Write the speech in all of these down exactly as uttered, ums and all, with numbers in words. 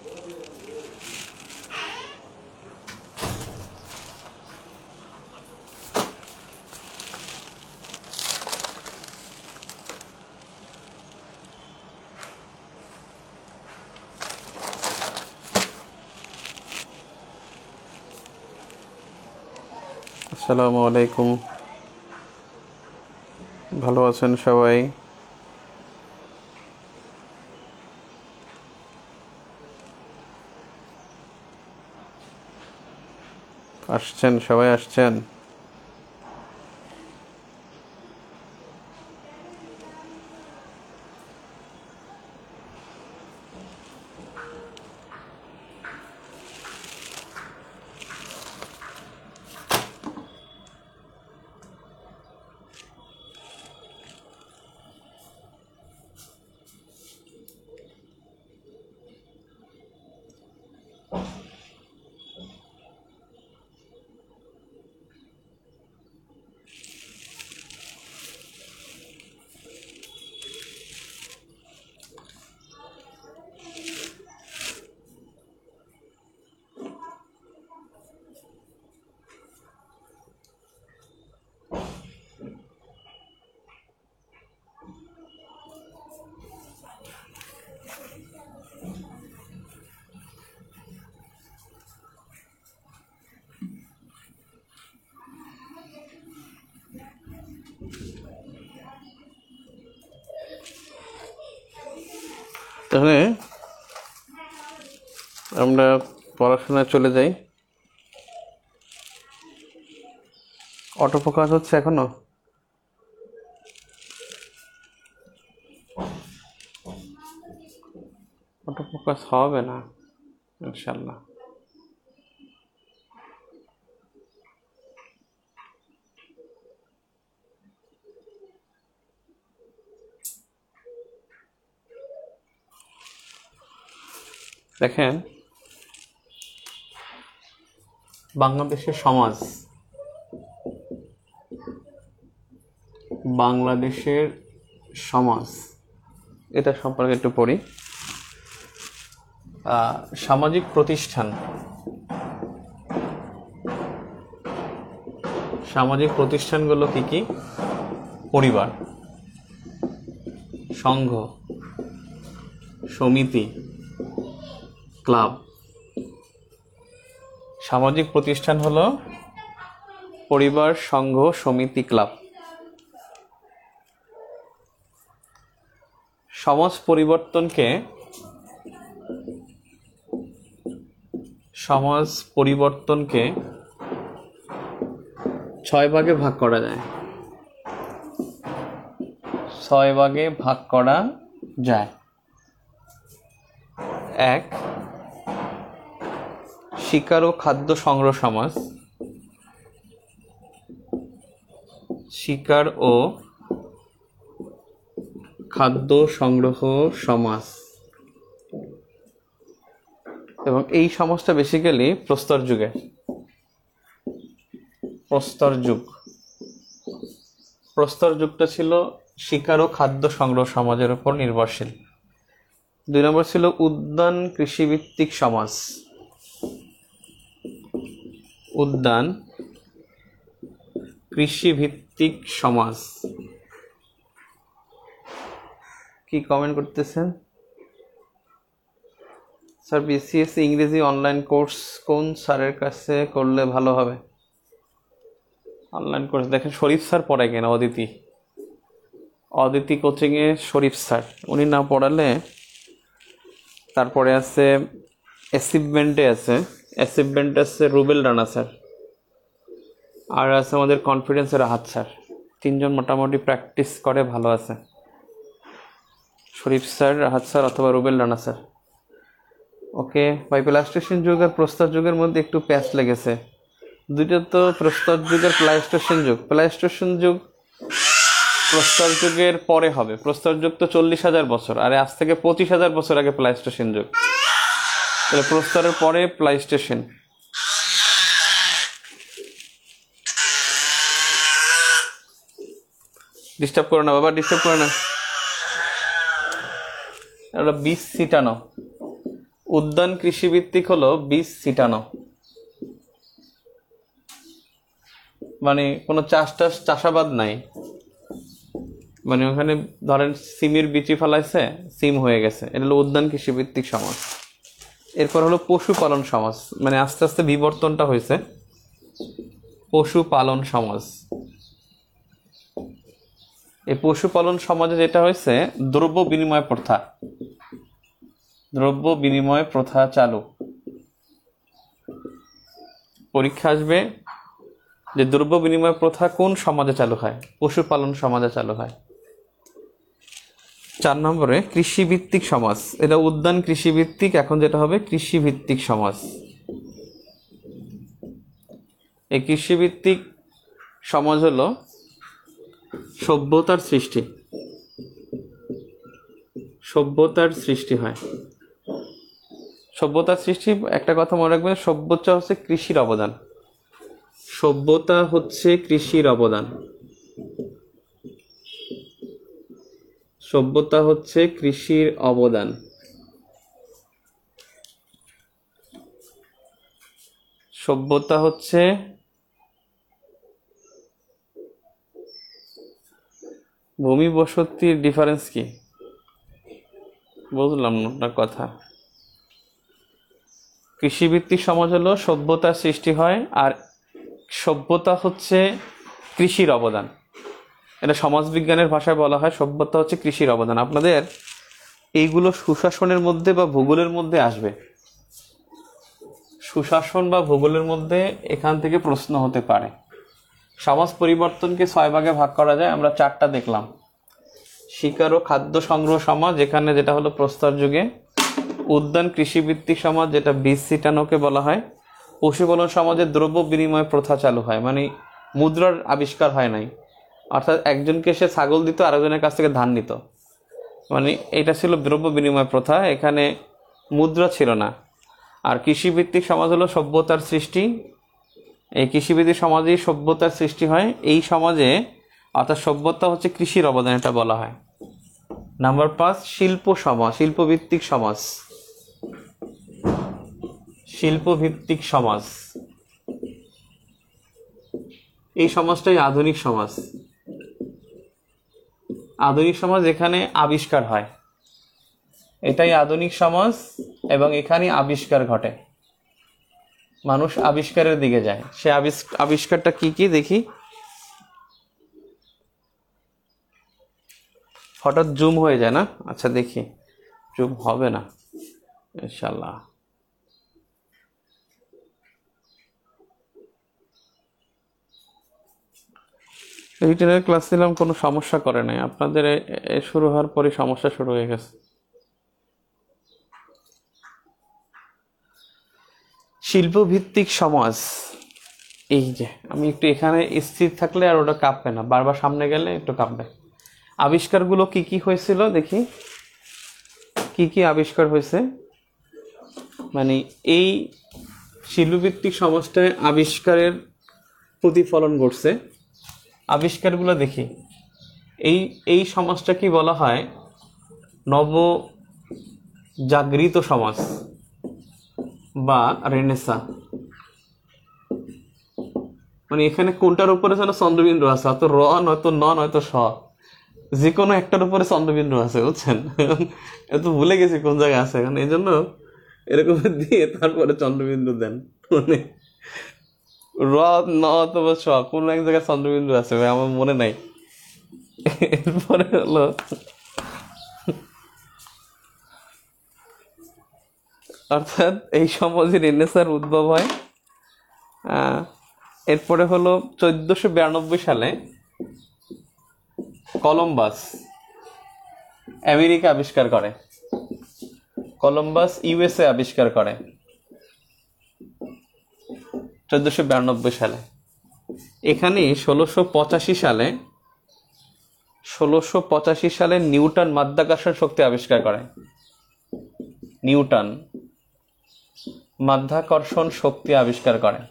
আসসালামু আলাইকুম। ভালো আছেন সবাই? আসছেন সবাই আসছেন? তাহলে আমরা পড়াশোনায় চলে যাই। অটোফোকাস হচ্ছে এখনো? অটোফোকাস হবে না ইনশাল্লাহ। দেখেন, বাংলাদেশের সমাজ, বাংলাদেশের সমাজ এটা সম্পর্কে একটু পড়ি। সামাজিক প্রতিষ্ঠান, সামাজিক প্রতিষ্ঠানগুলো কি কি? পরিবার, সংঘ, সমিতি, ক্লাব। সামাজিক প্রতিষ্ঠান হলো পরিবার, সংঘ, সমিতি, ক্লাব। সমাজ পরিবর্তনকে সমাজ পরিবর্তনকে ছয় ভাগে ভাগ করা যায়। ছয় ভাগে ভাগ করা যায়। এক, শিকার ও খাদ্য সংগ্রহ সমাজ। শিকার ও খাদ্য সংগ্রহ সমাজ, এবং এই সমাজটা বেসিক্যালি প্রস্তর যুগে, প্রস্তর যুগ প্রস্তর যুগটা ছিল শিকার ও খাদ্য সংগ্রহ সমাজের উপর নির্ভরশীল। দুই নম্বর ছিল উদ্যান কৃষিভিত্তিক সমাজ। উদ্যান কৃষিভিত্তিক সমাজ। কি কমেন্ট করতেছেন? স্যার, বিসিএসসি ইংরেজি অনলাইন কোর্স কোন স্যারের কাছে করলে ভালো হবে? অনলাইন কোর্স দেখেন, শরীফ স্যার পড়ায় কেন? অদিতি অদিতি কোচিংয়ে শরীফ স্যার, উনি না পড়ালে। তারপরে আছে অ্যাচিভমেন্টে আছে অ্যাচিভমেন্ট আছে রুবেল রানা স্যার, আর আছে আমাদের কনফিডেন্সের রাহাত স্যার। তিনজন মোটামুটি প্র্যাকটিস করে, ভালো আছে। শরীফ স্যার, রাহাত স্যার অথবা রুবেল রানা স্যার। ওকে ভাই, প্লাইস্টোসিন যুগ আর প্রস্তর যুগের মধ্যে একটু প্যাচ লেগেছে। দুইটা তো প্রস্তর যুগের প্লাইস্টোসিন যুগ। প্লাইস্টোসিন যুগ প্রস্তর যুগের পরে হবে। প্রস্তর যুগ তো চল্লিশ হাজার বছর, আর আজ থেকে পঁচিশ হাজার বছর আগে প্লাইস্টোসিন যুগ। তাহলে প্রস্তরের পরে প্লাইস্টোসিন। ডিস্টার্ব করো না বাবা, ডিস্টার্ব করো না। একটা বীজ ছিটানো, উদ্যান কৃষিভিত্তিক হলো বীজ ছিটানো, মানে কোনো চাষ টাস চাষাবাদ নাই, মানে ওখানে ধরেন সিমের বিচি ফেলাইছে, সিম হয়ে গেছে, এটা হলো উদ্যান কৃষিভিত্তিক সমাজ। এরপর হলো পশুপালন সমাজ, মানে আস্তে আস্তে বিবর্তনটা হয়েছে পশুপালন সমাজ। এই পশুপালন সমাজে যেটা হয়েছে দ্রব্য বিনিময় প্রথা, দ্রব্য বিনিময় প্রথা চালু। পরীক্ষা আসবে যে দ্রব্য বিনিময় প্রথা কোন সমাজে চালু হয়? পশুপালন সমাজে চালু হয়। চার নম্বরে কৃষিভিত্তিক সমাজ, এটা উদ্যান কৃষিভিত্তিক, এখন যেটা হবে কৃষিভিত্তিক সমাজ। এই কৃষিভিত্তিক সমাজ হলো সভ্যতার সৃষ্টি, সভ্যতার সৃষ্টি হয়। সভ্যতার সৃষ্টি, একটা কথা মনে রাখবেন, সভ্যতা হচ্ছে কৃষির অবদান, সভ্যতা হচ্ছে কৃষির অবদান, সভ্যতা হচ্ছে কৃষির অবদান। সভ্যতা হচ্ছে ভূমি বসতির ডিফারেন্স কি? বুঝলাম না আপনার কথা। কৃষিভিত্তিক সমাজ হলো সভ্যতার সৃষ্টি হয়, আর সভ্যতা হচ্ছে কৃষির অবদান। এটা সমাজবিজ্ঞানের ভাষায় বলা হয় সভ্যতা হচ্ছে কৃষির অবদান। আপনাদের এইগুলো সুশাসনের মধ্যে বা ভূগোলের মধ্যে আসবে, সুশাসন বা ভূগোলের মধ্যে এখান থেকে প্রশ্ন হতে পারে। সমাজ পরিবর্তনকে ছয় ভাগে ভাগ করা যায়, আমরা চারটা দেখলাম। শিকার ও খাদ্য সংগ্রহ সমাজ, এখানে যেটা হলো প্রস্তর যুগে। উদ্যান কৃষিভিত্তিক সমাজ, যেটা বীজ ছিটানোকে বলা হয়। পশুপালন সমাজে দ্রব্য বিনিময় প্রথা চালু হয়, মানে মুদ্রার আবিষ্কার হয় নাই, অর্থাৎ একজনকে সে ছাগল দিত, আরেকজনের কাছ থেকে ধান নিত, মানে এটা ছিল দ্রব্য বিনিময় প্রথা, এখানে মুদ্রা ছিল না। আর কৃষিভিত্তিক সমাজ হলো সভ্যতার সৃষ্টি, এই কৃষিভিত্তিক সমাজেই সভ্যতার সৃষ্টি হয়। এই সমাজে অর্থাৎ সভ্যতা হচ্ছে কৃষির অবদান, এটা বলা হয়। নাম্বার পাঁচ শিল্প সমাজ, শিল্পভিত্তিক সমাজ, শিল্পভিত্তিক সমাজ, এই সমাজটাই আধুনিক সমাজ। আধুনিক সমাজ এখানে আবিষ্কার হয়, এটাই আধুনিক সমাজ, এবং এখানে আবিষ্কার ঘটে, মানুষ আবিষ্কারের দিকে যায়। সে আবিষ্কারটা কি কি দেখি, হঠাৎ জুম হয়ে যায় না? আচ্ছা দেখি, জুম হবে না ইনশাল্লাহ। রিটেনের ক্লাস নিলাম, কোনো সমস্যা করে নাই, আপনাদের শুরু হওয়ার পরে সমস্যা শুরু হয়ে গেছে। শিল্পভিত্তিক সমাজ, এই যে আমি একটু এখানে স্থির থাকলে আর ওটা কাঁপবে না, বারবার সামনে গেলে একটু কাঁপবে। আবিষ্কারগুলো কি কি হয়েছিল দেখি, কি কি আবিষ্কার হয়েছে, মানে এই শিল্পভিত্তিক সমাজটায় আবিষ্কারের প্রতিফলন ঘটছে। আবিষ্কারগুলো দেখি, এই এই সমাজটা কি বলা হয়? নব জাগৃত সমাজ বা রেনেসা। মানে এখানে কোনটার উপরে যেন চন্দ্রবিন্দু আছে, হয়তো র নয়তো ন নয়তো স, যে কোনো একটার উপরে চন্দ্রবিন্দু আছে, বুঝছেন? এত ভুলে গেছি কোন জায়গায় আছে এখন, এই জন্য এরকম দিয়ে তারপরে চন্দ্রবিন্দু দেন, মানে র ন অথবা স, কোন এক জায়গায় চন্দ্রবিন্দু আছে, আমার মনে নাই। এরপরে হলো অর্থাৎ এই সমাজে রেনেসার উদ্ভব হয়। এরপরে হলো চোদ্দশো বিরানব্বই সালে কলম্বাস আমেরিকা আবিষ্কার করে, কলম্বাস ইউএসএ আবিষ্কার করে চোদ্দশো বিরানব্বই সালে। এখানে ষোলোশো পঁচাশি সালে ষোলোশো পঁচাশি সালে নিউটন মাধ্যাকর্ষণ শক্তি আবিষ্কার করে। নিউটন মাধ্যাকর্ষণ শক্তি আবিষ্কার করে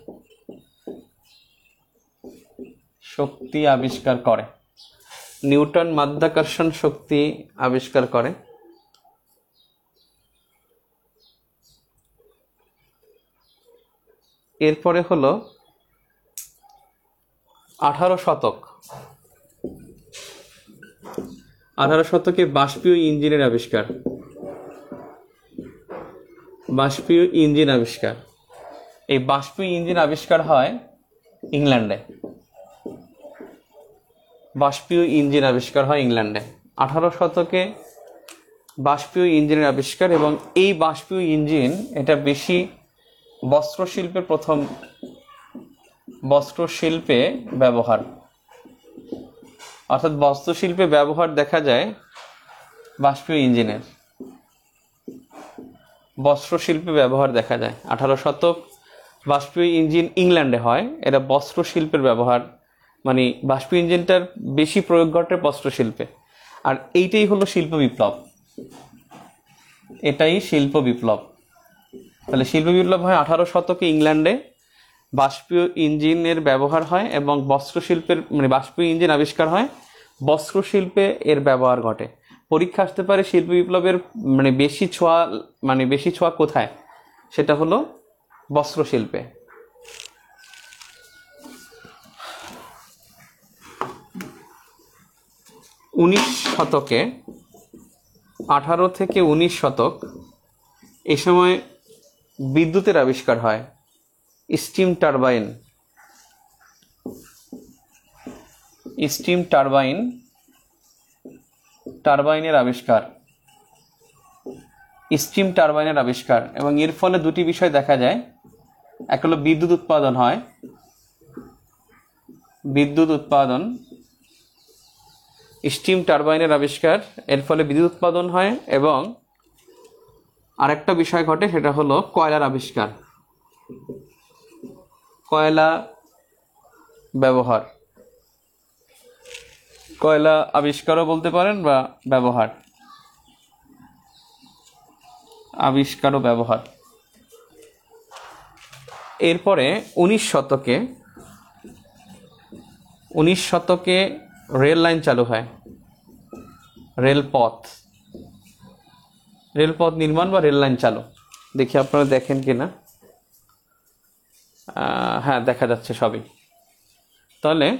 শক্তি আবিষ্কার করে নিউটন মাধ্যাকর্ষণ শক্তি আবিষ্কার করে। এরপরে হলো আঠারো শতক। আঠারো শতকে বাষ্পীয় ইঞ্জিনের আবিষ্কার। বাষ্পীয় ইঞ্জিন আবিষ্কার এই বাষ্পীয় ইঞ্জিন আবিষ্কার হয় ইংল্যান্ডে। বাষ্পীয় ইঞ্জিন আবিষ্কার হয় ইংল্যান্ডে আঠারো শতকে বাষ্পীয় ইঞ্জিনের আবিষ্কার। এবং এই বাষ্পীয় ইঞ্জিন এটা বেশি বস্ত্রশিল্পের প্রথম বস্ত্রশিল্পে ব্যবহার, অর্থাৎ বস্ত্রশিল্পে ব্যবহার দেখা যায় বাষ্পীয় ইঞ্জিনের। বস্ত্রশিল্পে ব্যবহার দেখা যায় আঠারো শতক বাষ্পীয় ইঞ্জিন ইংল্যান্ডে হয়। এটা বস্ত্রশিল্পের ব্যবহার, মানে বাষ্পীয় ইঞ্জিনটার বেশি প্রয়োগ ঘটে বস্ত্রশিল্পে। আর এইটাই হলো শিল্প বিপ্লব, এটাই শিল্প বিপ্লব। তাহলে শিল্প বিপ্লব হয় আঠারো শতকে ইংল্যান্ডে, বাষ্পীয় ইঞ্জিনের ব্যবহার হয় এবং বস্ত্রশিল্পের মানে বাষ্পীয় ইঞ্জিন আবিষ্কার হয়, বস্ত্রশিল্পে এর ব্যবহার ঘটে। পরীক্ষা আসতে পারে শিল্প বিপ্লবের মানে বেশি ছোঁয়া মানে বেশি ছোঁয়া কোথায়, সেটা হলো বস্ত্রশিল্পে। উনিশ শতকে আঠারো থেকে উনিশ শতক এই সময় বিদ্যুতের আবিষ্কার হয়, স্টিম টারবাইন। স্টিম টারবাইন টারবাইনের আবিষ্কার স্টিম টারবাইনের আবিষ্কার এবং এর ফলে দুটি বিষয় দেখা যায়। এক হলো বিদ্যুৎ উৎপাদন হয়, বিদ্যুৎ উৎপাদন স্টিম টারবাইনের আবিষ্কার, এর ফলে বিদ্যুৎ উৎপাদন হয়। এবং আরেকটা বিষয় ঘটে, সেটা হলো কয়লার আবিষ্কার, কয়লা ব্যবহার। কয়লা আবিষ্কারও বলতে পারেন বা ব্যবহার, আবিষ্কার ও ব্যবহার। এরপরে উনিশ শতকে উনিশ শতকে রেল লাইন চালু হয়, রেলপথ রেলপথ নির্মাণ বা রেল লাইন চালু। দেখি আপনারা দেখেন কিনা, হ্যাঁ দেখা যাচ্ছে সবই। তাহলে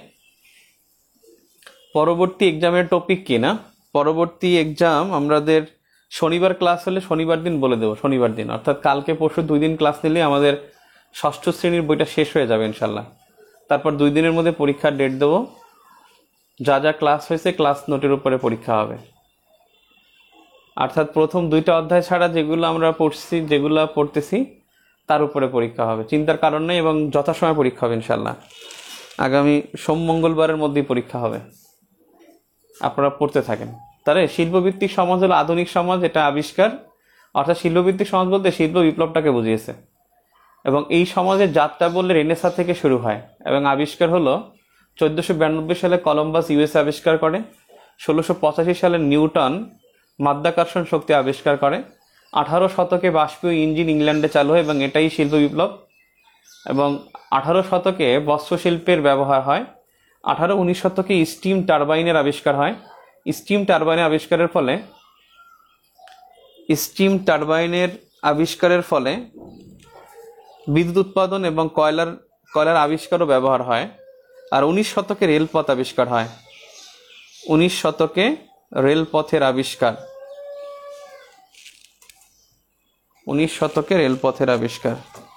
পরবর্তী এক্সামের টপিক কি না, পরবর্তী এক্সাম আমাদের শনিবার ক্লাস হলে শনিবার দিন বলে দেবো, শনিবার দিন অর্থাৎ কালকে পরশু দুই দিন ক্লাস নিলে আমাদের ষষ্ঠ শ্রেণীর বইটা শেষ হয়ে যাবে ইনশাল্লাহ। তারপর দুই দিনের মধ্যে পরীক্ষার ডেট দেবো, যা যা ক্লাস হয়েছে ক্লাস নোটের উপরে পরীক্ষা হবে। অর্থাৎ প্রথম দুইটা অধ্যায় ছাড়া যেগুলো আমরা পড়ছি যেগুলো পড়তেছি তার উপরে পরীক্ষা হবে, চিন্তার কারণ নেই। এবং যথাসময় পরীক্ষা হবে ইনশাল্লাহ, আগামী সোম মঙ্গলবারের মধ্যেই পরীক্ষা হবে, আপনারা পড়তে থাকেন। তাহলে শিল্পভিত্তিক সমাজ হলো আধুনিক সমাজ, এটা আবিষ্কার। অর্থাৎ শিল্পভিত্তিক সমাজ বলতে শিল্প বিপ্লবটাকে বুঝিয়েছে। এবং এই সমাজের যাত্রা বললে রেনেসা থেকে শুরু হয় এবং আবিষ্কার হলো চোদ্দশো বিরানব্বই সালে কলম্বাস ইউএসএ আবিষ্কার করে, ষোলোশো পঁচাশি সালে নিউটন মাধ্যাকর্ষণ শক্তি আবিষ্কার করে, আঠারো শতকে বাষ্পীয় ইঞ্জিন ইংল্যান্ডে চালু হয় এবং এটাই শিল্প বিপ্লব। এবং আঠারো শতকে বস্ত্রশিল্পের ব্যবহার হয়। আঠারো উনিশ শতকে স্টিম টারবাইনের আবিষ্কার হয়। স্টিম টারবাইনের আবিষ্কারের ফলে স্টিম টারবাইনের আবিষ্কারের ফলে বিদ্যুৎ উৎপাদন এবং কয়লার কয়লার আবিষ্কারও ব্যবহার হয়। আর উনিশ শতকে রেলপথ আবিষ্কার হয়। উনিশ শতকে রেলপথের আবিষ্কার উনিশ শতকে রেলপথের আবিষ্কার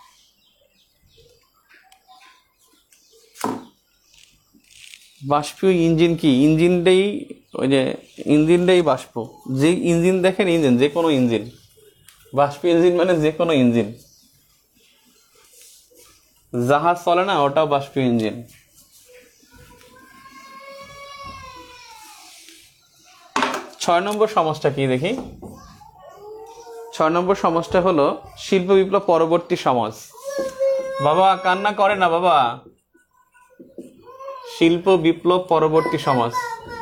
বাষ্পীয় ইঞ্জিন কি, ইঞ্জিনটাই ওই যে ইঞ্জিনটাই বাষ্প। যে ইঞ্জিন দেখেন ইঞ্জিন, যে কোনো ইঞ্জিন, বাষ্পীয় ইঞ্জিন মানে যে কোনো ইঞ্জিন। জাহাজ চলে না, ওটাও বাষ্পীয় ইঞ্জিন। ছয় নম্বর সমাজটা কি দেখি। ছয় নম্বর সমাজটা হলো শিল্প বিপ্লব পরবর্তী সমাজ। বাবা কান্না করে না বাবা। শিল্প বিপ্লব পরবর্তী সমাজ।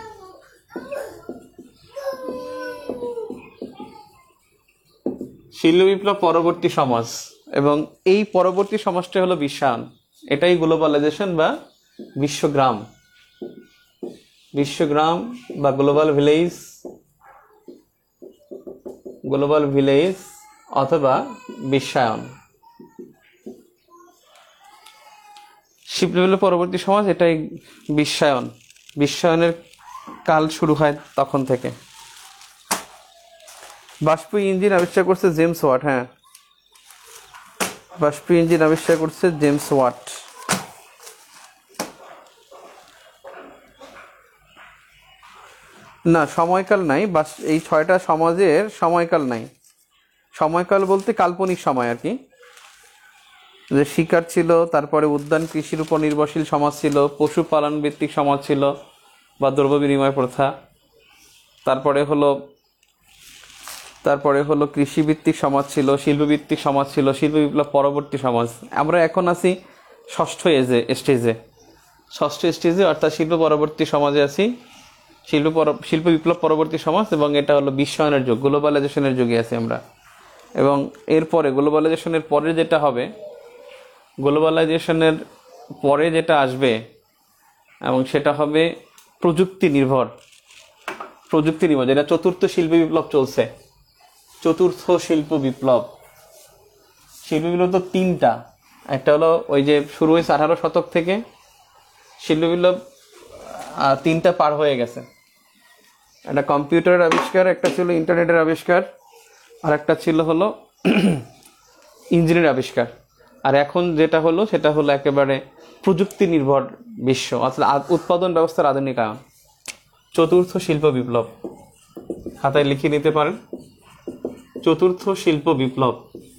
শিল্প বিপ্লব পরবর্তী সমাজ এবং এই পরবর্তী সমাজটা হলো বিশ্বায়ন। এটাই গ্লোবালাইজেশন বা বিশ্বগ্রাম বিশ্বগ্রাম বা গ্লোবাল ভিলেজ গ্লোবাল ভিলেজ অথবা বিশ্বায়ন। শিল্প বিপ্লব পরবর্তী সমাজ, এটাই বিশ্বায়ন, বিশ্বায়নের কাল শুরু হয় তখন থেকে। বাষ্পীয় ইঞ্জিন আবিষ্কার করছে জেমস ওয়াট। হ্যাঁ, বাষ্পীয় ইঞ্জিন আবিষ্কার করছে জেমস ওয়াট। না, সময়কাল নাই, বাস এই ছয়টা সমাজের সময়কাল নাই। সময়কাল বলতে কাল্পনিক সময় আর কি, যে শিকার ছিল, তারপরে উদ্যান কৃষির উপর নির্ভরশীল সমাজ ছিল, পশুপালন ভিত্তিক সমাজ ছিল বা দ্রব্য বিনিময় প্রথা, তারপরে হলো তারপরে হলো কৃষিভিত্তিক সমাজ ছিল, শিল্পভিত্তিক সমাজ ছিল, শিল্প বিপ্লব পরবর্তী সমাজ। আমরা এখন আছি ষষ্ঠ এজে স্টেজে ষষ্ঠ স্টেজে অর্থাৎ শিল্প পরবর্তী সমাজে আছি, শিল্প পর শিল্প বিপ্লব পরবর্তী সমাজ, এবং এটা হলো বিশ্বায়নের যুগ, গ্লোবালাইজেশনের যুগে আছি আমরা। এবং এরপরে গ্লোবালাইজেশনের পরে যেটা হবে, গ্লোবালাইজেশনের পরে যেটা আসবে এবং সেটা হবে প্রযুক্তি নির্ভর প্রযুক্তি নির্ভর যেটা চতুর্থ শিল্প বিপ্লব চলছে। চতুর্থ শিল্প বিপ্লব শিল্প বিপ্লব তো তিনটা, একটা হলো ওই যে শুরু হয়েছে আঠারো শতক থেকে, শিল্প বিপ্লব তিনটা পার হয়ে গেছে। একটা কম্পিউটারের আবিষ্কার, একটা ছিল ইন্টারনেটের আবিষ্কার, আর একটা ছিল হলো ইঞ্জিনের আবিষ্কার। আর এখন যেটা হলো সেটা হলো একেবারে প্রযুক্তি নির্ভর বিশ্ব, অর্থাৎ উৎপাদন ব্যবস্থার আধুনিকায়ন, চতুর্থ শিল্প বিপ্লব। খাতায় লিখে নিতে পারেন, চতুর্থ শিল্প বিপ্লব।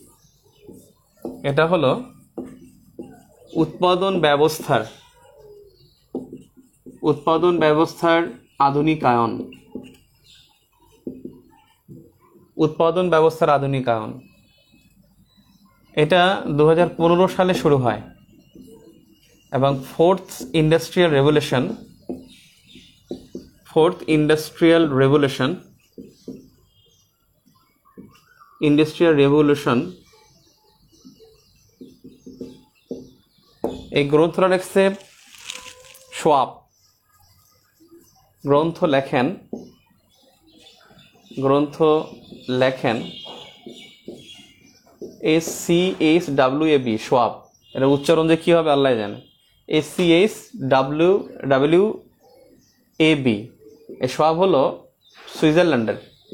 এটা হলো উৎপাদন ব্যবস্থার উৎপাদন ব্যবস্থার আধুনিকায়ন উৎপাদন ব্যবস্থার আধুনিকায়ন এটা দু হাজার পনেরো সালে শুরু হয় এবং fourth industrial revolution fourth industrial revolution industrial revolution এই গ্রন্থটা লিখছে শোয়াব। গ্রন্থ লেখেন গ্রন্থ লেখেন S C H W A B, Schwab. এটা উচ্চারণ যে কী হবে আল্লাহ জানে। S C H W W A B. এই শোয়াব হলো সুইজারল্যান্ডের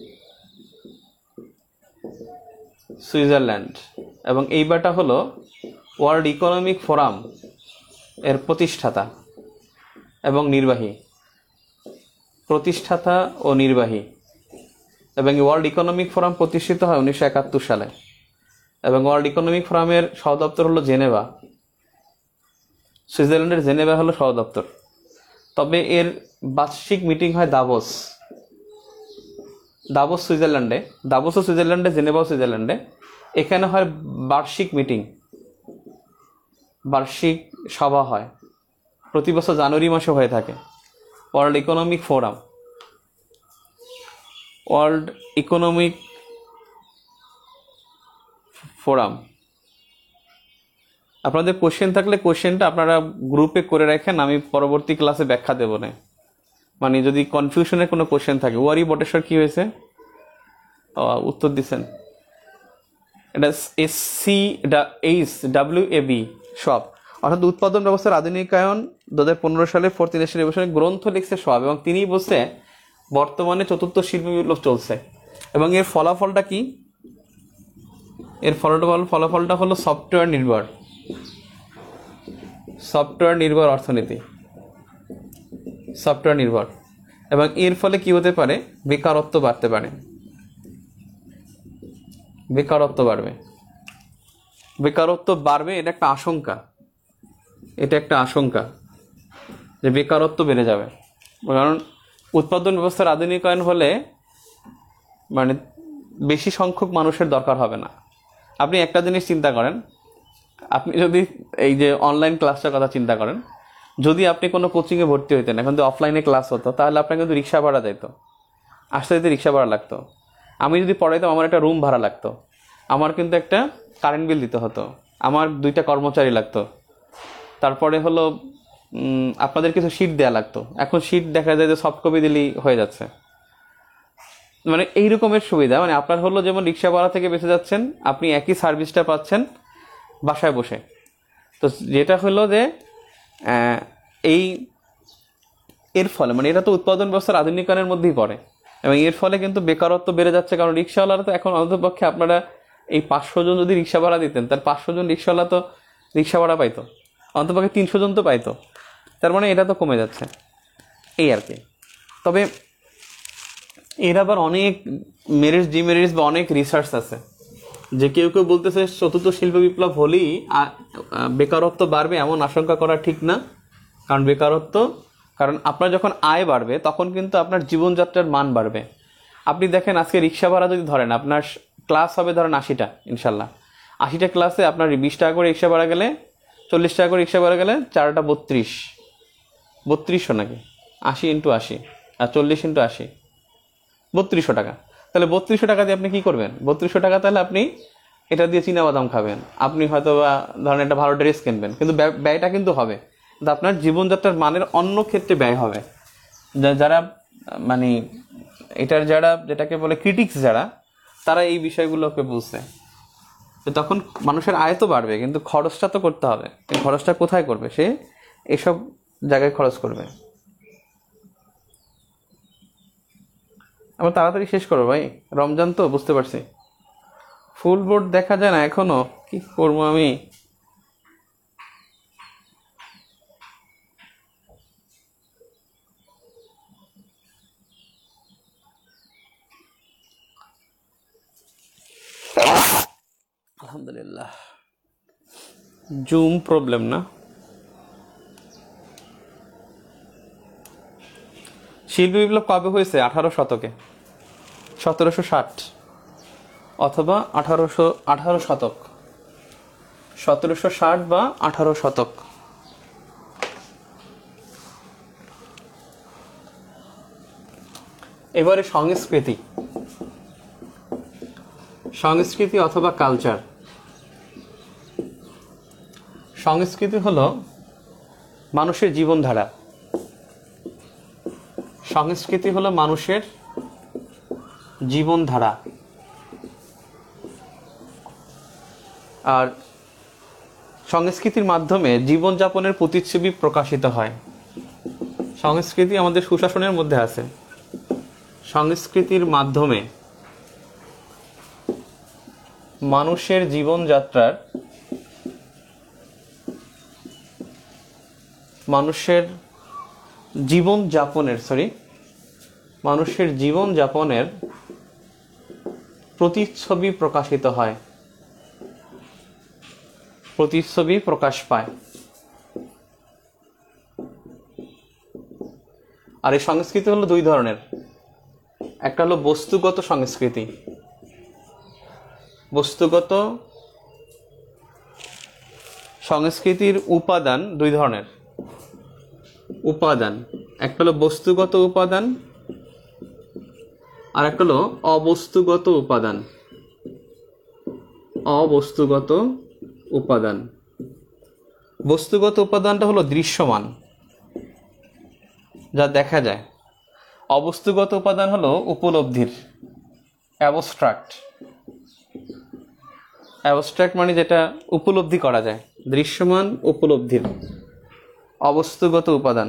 সুইজারল্যান্ড এবং এইবারটা হলো ওয়ার্ল্ড ইকোনমিক ফোরাম এর প্রতিষ্ঠাতা এবং নির্বাহী প্রতিষ্ঠাতা ও নির্বাহী এবং ওয়ার্ল্ড ইকোনমিক ফোরাম প্রতিষ্ঠিত হয় উনিশশো একাত্তর সালে এবং ওয়ার্ল্ড ইকোনমিক ফোরামের সদর দপ্তর হলো জেনেভা। সুইজারল্যান্ডের জেনেভা হলো সদর দপ্তর। তবে এর বার্ষিক মিটিং হয় দাভোস দাভোস সুইজারল্যান্ডে দাভোসও সুইজারল্যান্ডে, জেনেভাও সুইজারল্যান্ডে। এখানে হয় বার্ষিক মিটিং, বার্ষিক সভা হয়, প্রতি বছর জানুয়ারি মাসে হয়ে থাকে। World Economic Forum World Economic Forum আপনাদের কোশ্চেন থাকলে কোশ্চেনটা আপনারা গ্রুপে করে রাখেন, আমি পরবর্তী ক্লাসে ব্যাখ্যা দেবো না। মানে যদি কনফিউশনের কোনো কোশ্চেন থাকে। ওয়ারি বটেশ্বর কি হয়েছে উত্তর দিচ্ছেন, এটা S C H W A B সব, অর্থাৎ উৎপাদন ব্যবস্থার আধুনিকায়ন দু হাজার পনেরো সালে ফোর্থ ইন্ডাস্ট্রিয়াল রেভলিউশনের গ্রন্থ লিখছে সব। এবং তিনি বলছে বর্তমানে চতুর্থ শিল্প বিপ্লব চলছে এবং এর ফলাফলটা কি, এর ফলাফলটা ফলাফলটা হলো সফটওয়্যার নির্ভর সফটওয়্যার নির্ভর অর্থনীতি, সফটওয়্যার নির্ভর। এবং এর ফলে কি হতে পারে, বেকারত্ব বাড়তে পারে, বেকারত্ব বাড়বে বেকারত্ব বাড়বে এটা একটা আশঙ্কা এটা একটা আশঙ্কা যে বেকারত্ব বেড়ে যাবে। কারণ উৎপাদন ব্যবস্থার আধুনিকায়ন হলে মানে বেশি সংখ্যক মানুষের দরকার হবে না। আপনি একটা জিনিস চিন্তা করেন, আপনি যদি এই যে অনলাইন ক্লাসটার কথা চিন্তা করেন, যদি আপনি কোনো কোচিংয়ে ভর্তি হইতেন, এখন যদি অফলাইনে ক্লাস হতো, তাহলে আপনার কিন্তু রিক্সা ভাড়া যেত, আসতে যেতে রিক্সা ভাড়া লাগতো। আমি যদি পড়াইতাম আমার একটা রুম ভাড়া লাগতো, আমার কিন্তু একটা কারেন্ট বিল দিতে হতো, আমার দুইটা কর্মচারী লাগতো, তারপরে হলো আপনাদের কিছু শিট দেওয়া লাগতো। এখন শিট দেখা যায় যে সফট কপি দিলেই হয়ে যাচ্ছে। মানে এই রকমের সুবিধা, মানে আপনার হলো যেমন রিক্সা ভাড়া থেকে বেঁচে যাচ্ছেন, আপনি একই সার্ভিসটা পাচ্ছেন বাসায় বসে। তো যেটা হলো যে এই এর ফলে মানে এটা তো উৎপাদন ব্যবস্থার আধুনিকরণের মধ্যেই পড়ে, এবং এর ফলে কিন্তু বেকারত্ব বেড়ে যাচ্ছে। কারণ রিক্সাওয়ালারা তো এখন অন্ততপক্ষে আপনারা এই পাঁচশো জন যদি রিক্সা ভাড়া দিতেন, তার পাঁচশো জন রিক্সাওয়ালা তো রিক্সা ভাড়া পাইতো, অন্ততপক্ষে তিনশো জন তো পাইতো। তার মানে এটা তো কমে যাচ্ছে, এই আর কি। তবে এর আবার অনেক মেরিটস ডিমেরিটস বা অনেক রিসার্চ আছে, যে কেউ কেউ বলতেছে চতুর্থ শিল্প বিপ্লব হলেই বেকারত্ব বাড়বে, এমন আশঙ্কা করা ঠিক না। কারণ বেকারত্ব, কারণ আপনার যখন আয় বাড়বে তখন কিন্তু আপনার জীবনযাত্রার মান বাড়বে। আপনি দেখেন আজকে রিক্সা ভাড়া যদি ধরেন, আপনার ক্লাস হবে ধরেন আশিটা, ইনশাল্লাহ আশিটা ক্লাসে আপনার বিশ টাকা করে রিক্সা ভাড়া গেলে, চল্লিশ টাকা করে রিক্সা ভাড়া গেলে চারটা বত্রিশ, বত্রিশশো নাকি আশি ইন্টু আশি আর চল্লিশ ইন্টু আশি, বত্রিশশো টাকা। তাহলে বত্রিশশো টাকা দিয়ে আপনি কি করবেন? বত্রিশশো টাকা তাহলে আপনি এটা দিয়ে চীনাবাদাম খাবেন, আপনি হয়তো বা ধরেন একটা ভালো ড্রেস কিনবেন, কিন্তু ব্যয়টা কিন্তু হবে, কিন্তু আপনার জীবনযাত্রার মানের অন্য ক্ষেত্রে ব্যয় হবে। যারা মানে এটার যারা যেটাকে বলে ক্রিটিক্স যারা, তারা এই বিষয়গুলোকে বুঝছে। তখন মানুষের আয় তো বাড়বে, কিন্তু খরচটা তো করতে হবে। এই খরচটা কোথায় করবে? সে এসব জায়গায় খরচ করবে। আমরা তাড়াতাড়ি শেষ করবো ভাই, রমজান তো, বুঝতে পারছি। ফুল বোর্ড দেখা যায় না এখনো, কি করবো আমি? আলহামদুলিল্লাহ, জুম প্রবলেম না। শিল্প বিপ্লব কবে হয়েছে? আঠারো শতকে, সতেরোশো ষাট অথবা আঠারোশো আঠারো শতক, সতেরোশো ষাট বা আঠারো শতক। এবারে সংস্কৃতি, সংস্কৃতি অথবা কালচার। সংস্কৃতি হলো মানুষের জীবনধারা, সংস্কৃতি হলো মানুষের জীবনধারা। আর সংস্কৃতির মাধ্যমে জীবনযাপনের প্রতিচ্ছবি প্রকাশিত হয়। সংস্কৃতি আমাদের সুশাসনের মধ্যে আছে। সংস্কৃতির মাধ্যমে মানুষের জীবনযাত্রার, মানুষের জীবনযাপনের সরি মানুষের জীবনযাপনের প্রতিচ্ছবি প্রকাশিত হয়, প্রতিচ্ছবি প্রকাশ পায়। আর এই সংস্কৃতি হলো দুই ধরনের। একটা হলো বস্তুগত সংস্কৃতি, বস্তুগত সংস্কৃতির উপাদান দুই ধরনের। উপাদান একটা হলো বস্তুগত উপাদান, আর একটা হলো অবস্তুগত উপাদান। অবস্তুগত উপাদান, বস্তুগত উপাদানটা হলো দৃশ্যমান, যা দেখা যায়। অবস্তুগত উপাদান হলো উপলব্ধির, অ্যাবস্ট্রাক্ট। অ্যাবস্ট্রাক্ট মানে যেটা উপলব্ধি করা যায়, দৃশ্যমান উপলব্ধির অবস্তুগত উপাদান।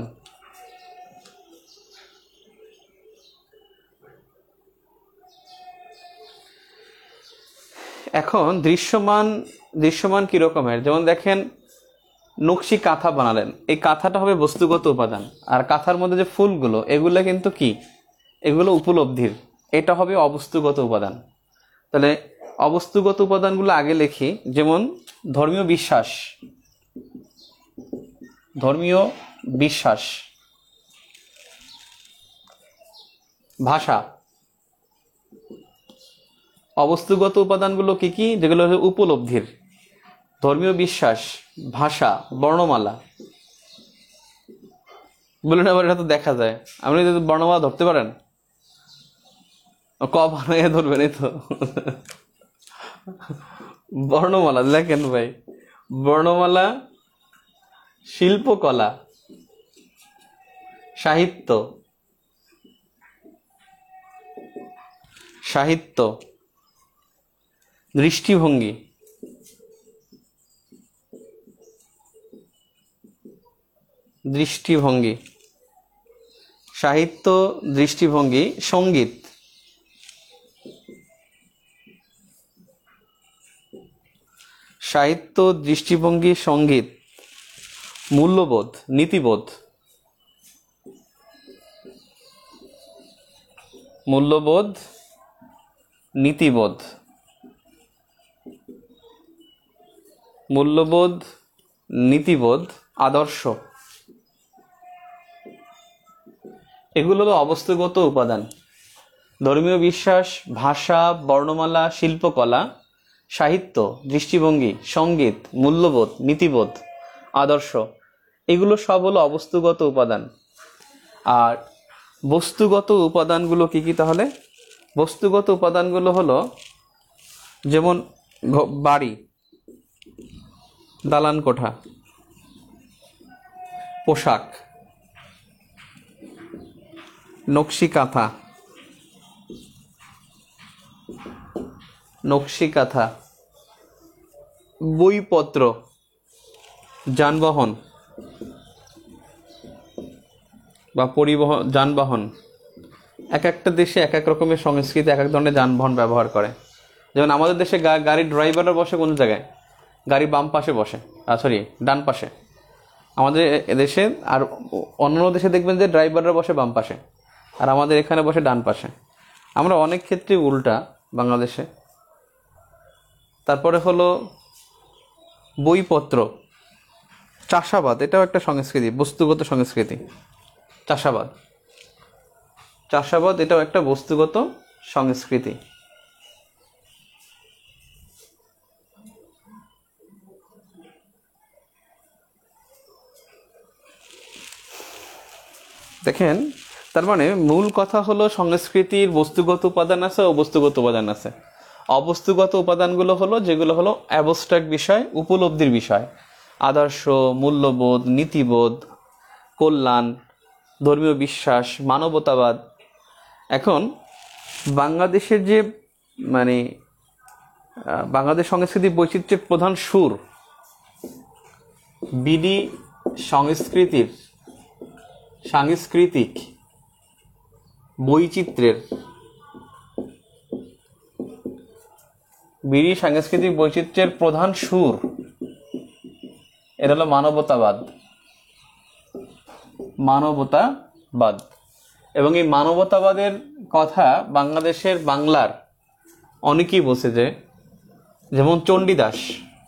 এখন দৃশ্যমান, দৃশ্যমান কি রকমের? যেমন দেখেন নকশি কাঁথা বানালেন, এই কাঁথাটা হবে বস্তুগত উপাদান, আর কাঁথার মধ্যে যে ফুলগুলো এগুলো কিন্তু কি, এগুলো উপলব্ধির, এটা হবে অবস্তুগত উপাদান। তাহলে অবস্তুগত উপাদানগুলো আগে লিখি। যেমন ধর্মীয় বিশ্বাস, ধর্মীয় বিশ্বাস। ভাষা, অবস্তুগত উপাদানগুলো কি কি? যেগুলো হলো উপলব্ধির, ধর্মীয় বিশ্বাস, ভাষা, বর্ণমালা। বলুন আবার, এটা তো দেখা যায়। আপনি যদি বর্ণমালা ধরতে পারেন, ক বানাইয়া ধরবেন। এই তো বর্ণমালা দেখেন ভাই, বর্ণমালা, শিল্পকলা, সাহিত্য, সাহিত্য, দৃষ্টিভঙ্গি, দৃষ্টিভঙ্গি, সাহিত্য, দৃষ্টিভঙ্গি, সঙ্গীত, সাহিত্য, দৃষ্টিভঙ্গি, সঙ্গীত, মূল্যবোধ, নীতিবোধ, মূল্যবোধ, নীতিবোধ, মূল্যবোধ, নীতিবোধ, আদর্শ, এগুলো হলো অবস্থাগত উপাদান। ধর্মীয় বিশ্বাস, ভাষা, বর্ণমালা, শিল্পকলা, সাহিত্য, দৃষ্টিভঙ্গি, সঙ্গীত, মূল্যবোধ, নীতিবোধ, আদর্শ, এগুলো সব হলো অবস্থাগত উপাদান। আর বস্তুগত উপাদানগুলো কি কি তাহলে? বস্তুগত উপাদানগুলো হলো যেমন বাড়ি, দালান কোঠা, পোশাক, নকশি কাঁথা, নকশি কাঁথা, বইপত্র, যানবাহন বা পরিবহন, যানবাহন। এক একটা দেশে এক এক রকমের সংস্কৃতি, এক এক ধরনের যানবাহন ব্যবহার করে। যেমন আমাদের দেশে গাড়ির ড্রাইভাররা বসে কোন জায়গায়? গাড়ি বাম পাশে বসে, সরি ডান পাশে আমাদের দেশে। আর অন্য দেশে দেখবেন যে ড্রাইভাররা বসে বাম পাশে, আর আমাদের এখানে বসে ডান পাশে। আমরা অনেক ক্ষেত্রে উল্টা বাংলাদেশে। তারপরে হলো বইপত্র, চাষাবাদ, এটাও একটা সংস্কৃতি, বস্তুগত সংস্কৃতি। চাষাবাদ, চাষাবাদ এটাও একটা বস্তুগত সংস্কৃতি। দেখেন, তার মানে মূল কথা হলো সংস্কৃতির বস্তুগত উপাদান আছে, অবস্তুগত উপাদান আছে। অবস্তুগত উপাদানগুলো হলো যেগুলো হলো অ্যাবস্ট্রাক্ট বিষয়, উপলব্ধির বিষয়, আদর্শ, মূল্যবোধ, নীতিবোধ, কল্যাণ, ধর্মীয় বিশ্বাস, মানবতাবাদ। এখন বাংলাদেশের যে মানে বাংলাদেশ সংস্কৃতি বৈচিত্র্যের প্রধান সুর, বিডি সংস্কৃতির সাংস্কৃতিক বৈচিত্র্যের বিডি সাংস্কৃতিক বৈচিত্র্যের প্রধান সুর এটা হলো মানবতাবাদ। মানবতাবাদ এবং এই মানবতাবাদের কথা বাংলাদেশের বাংলার অনেকেই বলছে, যে যেমন চণ্ডীদাস।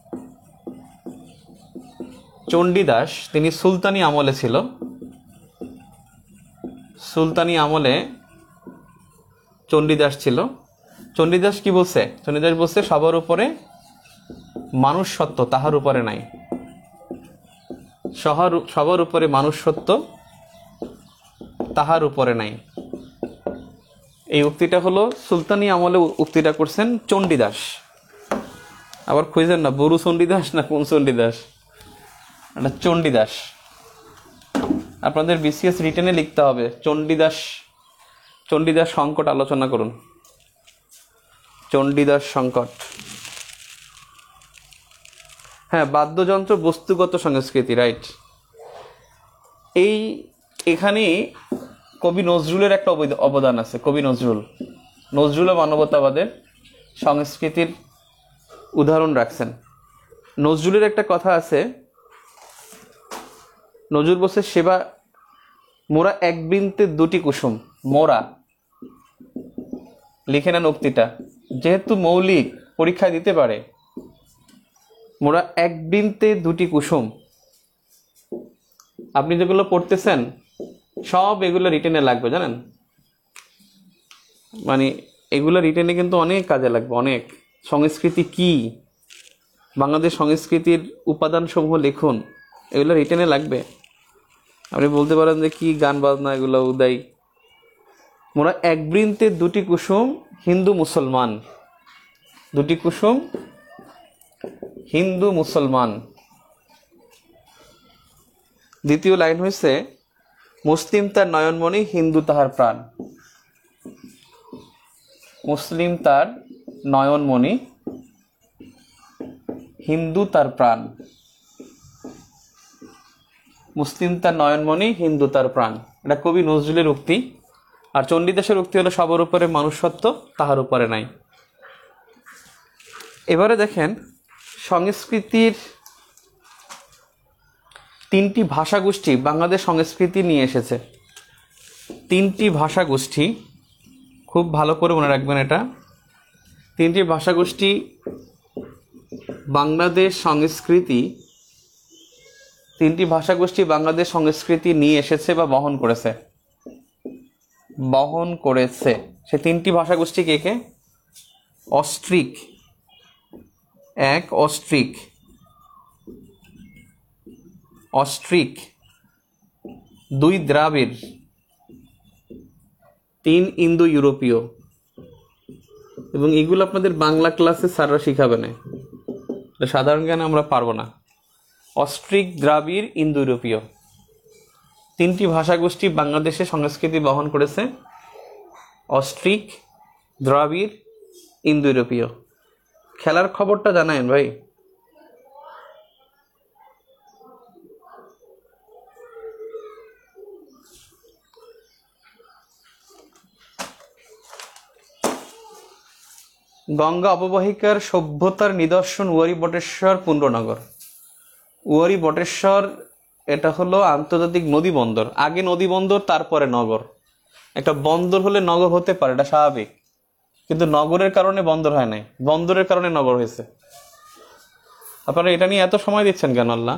চণ্ডীদাস তিনি সুলতানি আমলে ছিল। সুলতানি আমলে চণ্ডীদাস ছিল। চণ্ডীদাস কি বলছে? চণ্ডীদাস বলছে সবার উপরে মানুষ সত্য, তাহার উপরে নাই। সবার উপরে মানুষ সত্য, তাহার উপরে নাই। এই উক্তিটা হলো সুলতানি আমলে উক্তিটা করছেন চণ্ডীদাস। আবার খুঁজেন না বরু চণ্ডীদাস না কোন চণ্ডীদাস, এটা চণ্ডীদাস। আপনাদের বিসিএস রিটেনে লিখতে হবে চণ্ডীদাস, চণ্ডীদাস সংকট আলোচনা করুন। চণ্ডীদাস সংকট। হ্যাঁ, বাদ্যযন্ত্র বস্তুগত সংস্কৃতি, রাইট। এই এখানে কবি নজরুলের একটা অবদান আছে। কবি নজরুল নজরুল মানবতাবাদের সংস্কৃতির উদাহরণ রাখছেন। নজরুলের একটা কথা আছে, নজরুল বলছে সেবা মোরা এক বৃন্তে দুটি কুসুম। মোরা লিখে নেন উক্তিটা, যেহেতু মৌলিক পরীক্ষায় দিতে পারে। মোরা এক বৃন্তে দুটি কুসুম। আপনি যেগুলো পড়তেছেন সব এগুলো রিটেনে লাগবে, জানেন? মানে এগুলো রিটেনে কিন্তু অনেক কাজে লাগবে, অনেক। সংস্কৃতি কি, বাংলাদেশ সংস্কৃতির উপাদান সমূহ লিখুন, এগুলো রিটেনে লাগবে। আপনি বলতে পারেন যে কি গান বাজনা এগুলো উদয়। মোরা এক বৃন্তে দুটি কুসুম, হিন্দু মুসলমান। দুটি কুসুম, হিন্দু মুসলমান। দ্বিতীয় লাইন হয়েছে মুসলিম তার নয়নমণি, হিন্দু তাহার প্রাণ। মুসলিম তার নয়নমণি, হিন্দু তার প্রাণ। মুসলিম তার নয়নমণি, হিন্দু তার প্রাণ। এটা কবি নজরুলের উক্তি। আর চণ্ডীদাসের উক্তি হলো সবার উপরে মনুষ্যত্ব, তাহার উপরে নাই। এবারে দেখেন সংস্কৃতির তিনটি ভাষাগোষ্ঠী বাংলাদেশ সংস্কৃতি নিয়ে এসেছে। তিনটি ভাষাগোষ্ঠী, খুব ভালো করে মনে রাখবেন এটা, তিনটি ভাষাগোষ্ঠী বাংলাদেশ সংস্কৃতি তিনটি ভাষাগোষ্ঠী বাংলাদেশ সংস্কৃতি নিয়ে এসেছে বা বহন করেছে বহন করেছে সে তিনটি ভাষাগোষ্ঠী কে কে? অস্ট্রিক, এক অস্ট্রিক অস্ট্রিক দুই দ্রাবিড়, তিন ইন্দো ইউরোপীয়। এবং এগুলো আপনাদের বাংলা ক্লাসে স্যাররা শিখাবে না, সাধারণ জ্ঞানে আমরা পারবো না। অস্ট্রিক, দ্রাবিড়, ইন্দো ইউরোপীয় তিনটি ভাষাগোষ্ঠী বাংলাদেশে সংস্কৃতি বহন করেছে। অস্ট্রিক, দ্রাবিড়, ইন্দো ইউরোপীয়। খেলার খবরটা জানায়েন ভাই। গঙ্গা অববাহিকার সভ্যতার নিদর্শন ওয়ারী বটেশ্বর পুণ্ড্রনগর। ওয়ারী বটেশ্বর এটা হলো আন্তর্জাতিক নদী বন্দর। আগে নদী বন্দর, তারপরে নগর। একটা বন্দর হলে নগর হতে পারে, এটা স্বাভাবিক, কিন্তু নগরের কারণে বন্দর হয় নাই, বন্দরের কারণে নগর হয়েছে। আপনারা এটা নিয়ে এত সময় দিচ্ছেন কেন আল্লাহ?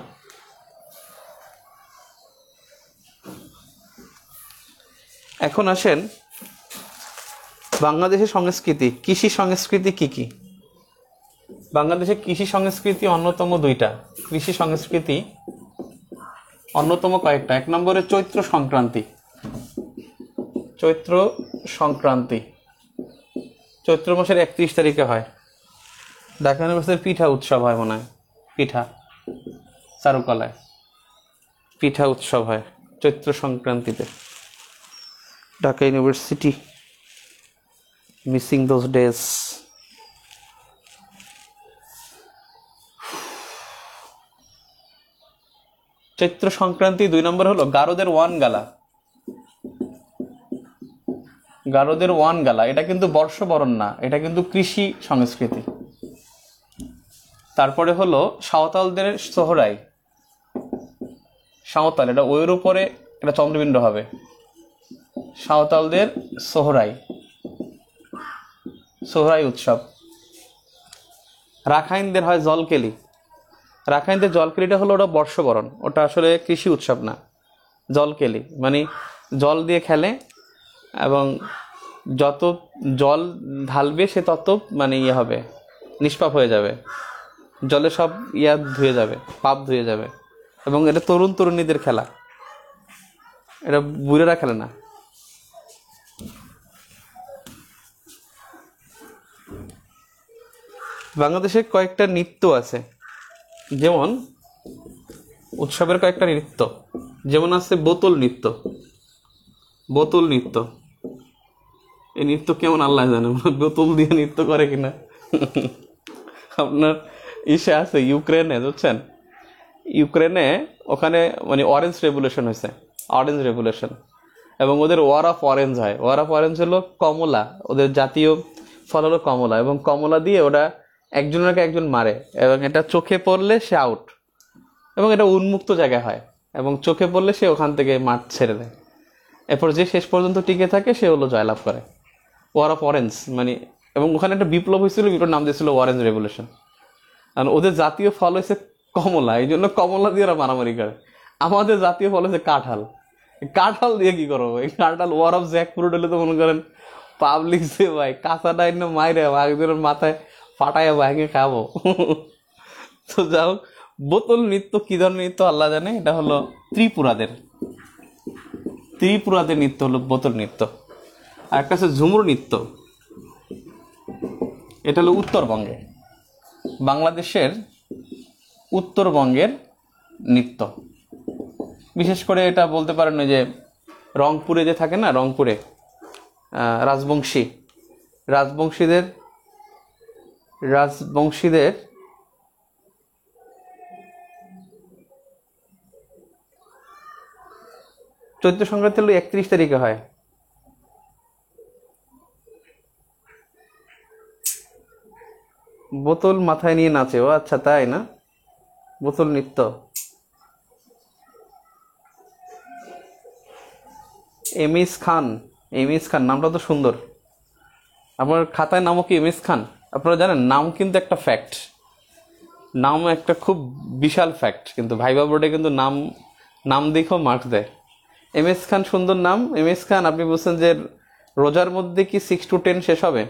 এখন আসেন বাংলাদেশের সংস্কৃতি, কৃষি সংস্কৃতি কি কি? বাংলাদেশের কৃষি সংস্কৃতি অন্যতম দুইটা। কৃষি সংস্কৃতি অন্যতম কয়েকটা। এক নম্বরে চৈত্র সংক্রান্তি। চৈত্র সংক্রান্তি চৈত্র মাসের একত্রিশ তারিখে হয়। ঢাকা ইউনিভার্সিটির পিঠা উৎসব হয় মনে হয়, পিঠা চারুকলায় পিঠা উৎসব হয় চৈত্র সংক্রান্তিতে। Dhaka university missing those days. Chaitra Sankranti. দুই নম্বর হলো গারোদের ওয়ান গালা। গারোদের ওয়ান গালা এটা কিন্তু বর্ষবরণ না, এটা কিন্তু কৃষি সংস্কৃতি। তারপরে হলো সাঁওতালদের সোহরাই। সাঁওতাল এটা ওয়ের উপরে এটা চন্দ্রবিন্দু হবে। সাঁওতালদের সোহরাই, সোহরাই উৎসব। রাখাইনদের হয় জলকেলি। রাখাইনদের জলকেলিটা হলো ওটা বর্ষবরণ, ওটা আসলে কৃষি উৎসব না। জলকেলি মানে জল দিয়ে খেলে, এবং যত জল ঢালবে সে তত মানে ইয়ে হবে, নিষ্পাপ হয়ে যাবে, জলে সব ইয়া ধুয়ে যাবে, পাপ ধুয়ে যাবে। এবং এটা তরুণ তরুণীদের খেলা, এটা বুড়েরা খেলে না। বাংলাদেশে কয়েকটা নৃত্য আছে, যেমন উৎসবের কয়েকটা নৃত্য, যেমন আছে বোতল নৃত্য। বোতল নৃত্য, এই নৃত্য কেমন আল্লাহ জানে, বোতল দিয়ে নৃত্য করে কিনা। আপনার ইসে আছে ইউক্রেনে, বুঝছেন, ইউক্রেনে ওখানে মানে অরেঞ্জ রেভলিউশন হয়েছে, অরেঞ্জ রেভলিউশন। এবং ওদের ওয়ার অফ অরেঞ্জ হয়। ওয়ার অফ অরেঞ্জ হলো কমলা, ওদের জাতীয় ফল হলো কমলা, এবং কমলা দিয়ে ওরা একজনকে একজন মারে, এবং এটা চোখে পড়লে সে আউট, এবং এটা উন্মুক্ত জায়গায় হয়, এবং চোখে পড়লে সে ওখান থেকে মাঠ ছেড়ে দেয়। এরপর যে শেষ পর্যন্ত টিকে থাকে সে হলো জয়লাভ করে। ওয়ার অফ অরেঞ্জ মানে, এবং ওখানে একটা বিপ্লব হয়েছিল, বিপ্লব নাম দিয়েছিল অরেঞ্জ রেভলিউশন। আর ওদের জাতীয় ফল হয়েছে কমলা, এই জন্য কমলা দিয়ে ওরা মারামারি করে। আমাদের জাতীয় ফল হচ্ছে কাঁঠাল। কাঁঠাল দিয়ে কি করবো? এই কাঁঠাল ওয়ার অফ জ্যাক ফ্রুট হলে তো মনে করেন পাবলিক যে ভাই কাঁচাটা এনে মাইরে একজনের মাথায় ফাটায় ভাঙে খাবো। তো যাও, বোতল নৃত্য কি ধরনের নৃত্য আল্লাহ জানে। এটা হলো ত্রিপুরাদের, ত্রিপুরাদের নৃত্য হলো বোতল নৃত্য। আর একটা হচ্ছে ঝুমুর নৃত্য, এটা হলো উত্তরবঙ্গে, বাংলাদেশের উত্তরবঙ্গের নৃত্য। বিশেষ করে এটা বলতে পারেন যে রংপুরে যে থাকে না, রংপুরে রাজবংশী রাজবংশীদের রাজবংশীদের চৈত্র সংক্রান্তি হলো একত্রিশ তারিখে হয়। বোতল মাথায় নিয়ে নাচে, ও আচ্ছা তাই না, বোতল নৃত্য। M S Khan, M S Khan নামটা তো সুন্দর। আপনার খাতায় নামও কি এম এস খান? আপনারা জানেন নাম কিন্তু একটা ফ্যাক্ট, নাম একটা খুব বিশাল ফ্যাক্ট, কিন্তু ভাইবা বোর্ডে কিন্তু নাম নাম দেখেও মার্কস দেয়। এম এস খান সুন্দর নাম। এম এস খান, আপনি বলছেন যে রোজার মধ্যে কি সিক্স টু টেন শেষ হবে?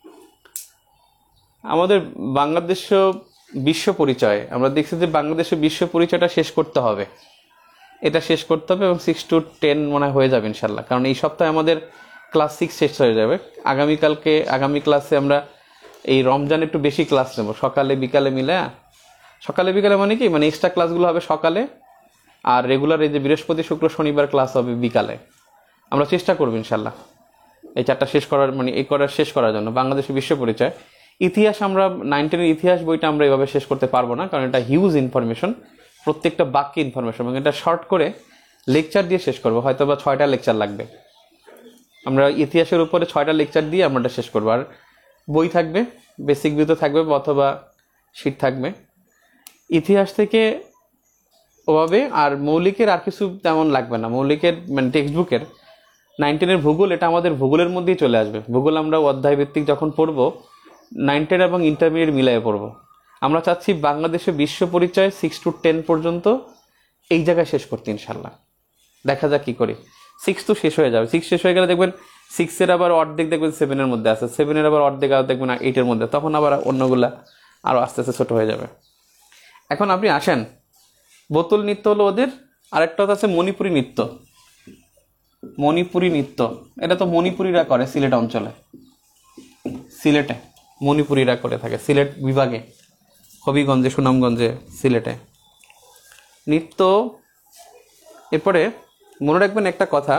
আমাদের বাংলাদেশ বিশ্ব পরিচয়, আমরা দেখছি যে বাংলাদেশের বিশ্ব পরিচয়টা শেষ করতে হবে, এটা শেষ করতে হবে এবং সিক্স টু টেন মনে হয়ে যাবে ইনশাল্লাহ। কারণ এই সপ্তাহে আমাদের ক্লাস সিক্স শেষ হয়ে যাবে। আগামীকালকে আগামী ক্লাসে আমরা এই রমজান একটু বেশি ক্লাস নেব, সকালে বিকালে মিলে। সকালে বিকালে মানে কি, মানে এক্সট্রা ক্লাসগুলো হবে সকালে, আর রেগুলার এই যে বৃহস্পতি শুক্র শনিবার ক্লাস হবে বিকালে। আমরা চেষ্টা করবো ইনশাল্লাহ এই চারটা শেষ করার, মানে এই করার শেষ করার জন্য। বাংলাদেশের বিশ্ব পরিচয়, ইতিহাস, আমরা নাইন টেনের ইতিহাস বইটা আমরা এভাবে শেষ করতে পারবো না, কারণ এটা হিউজ ইনফরমেশন, প্রত্যেকটা বাক্যে ইনফরমেশন, এবং এটা শর্ট করে লেকচার দিয়ে শেষ করবো, হয়তো বা ছয়টা লেকচার লাগবে। আমরা ইতিহাসের উপরে ছয়টা লেকচার দিয়ে আমরা এটা শেষ করবো। আর বই থাকবে, বেসিক ভিউ থাকবে অথবা শীট থাকবে ইতিহাস থেকে ওভাবে। আর মৌলিকের আর কিছু তেমন লাগবে না, মৌলিকের মানে টেক্সট বুকের নাইন টেনের ভূগোল, এটা আমাদের ভূগোলের মধ্যেই চলে আসবে। ভূগোল আমরা অধ্যায় ভিত্তিক যখন পড়বো, নাইন টেন এবং ইন্টারমিডিয়েট মিলিয়ে পড়বো। আমরা চাচ্ছি বাংলাদেশে বিশ্ব পরিচয় সিক্স টু টেন পর্যন্ত এই জায়গায় শেষ করতে ইনশাল্লাহ। দেখা যাক কী করি। সিক্স তো শেষ হয়ে যাবে, সিক্স শেষ হয়ে গেলে দেখবেন সিক্সের আবার অর্ধেক দেখবেন সেভেনের মধ্যে আছে, সেভেনের আবার অর্ধেক আর দেখবেন এইটের মধ্যে, তখন আবার অন্যগুলা আরও আস্তে আস্তে ছোটো হয়ে যাবে। এখন আপনি আসেন, বোতল নৃত্য হলো ওদের, আরেকটা আছে মণিপুরি নৃত্য। মণিপুরি নৃত্য এটা তো মণিপুরিরা করে সিলেট অঞ্চলে, সিলেটে মণিপুরিরা করে থাকে, সিলেট বিভাগে, হবিগঞ্জে, সুনামগঞ্জে, সিলেটে নৃত্য। এরপরে মনে রাখবেন একটা কথা,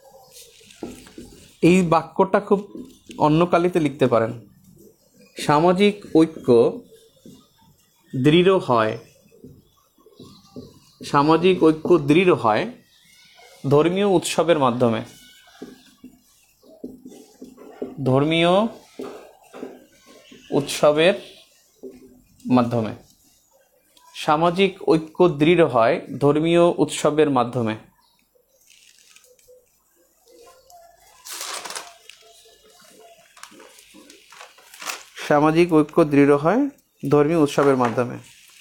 এই বাক্যটা খুব অন্য কালিতে লিখতে পারেন। সামাজিক ঐক্য দৃঢ় হয়, সামাজিক ঐক্য দৃঢ় হয় ধর্মীয় উৎসবের মাধ্যমে। ধর্মীয় উৎসবের মাধ্যমে সামাজিক ঐক্য দৃঢ় হয় ধর্মীয় উৎসবের মাধ্যমে। সামাজিক ঐক্য দৃঢ় হয় ধর্মীয় উৎসবের মাধ্যমে।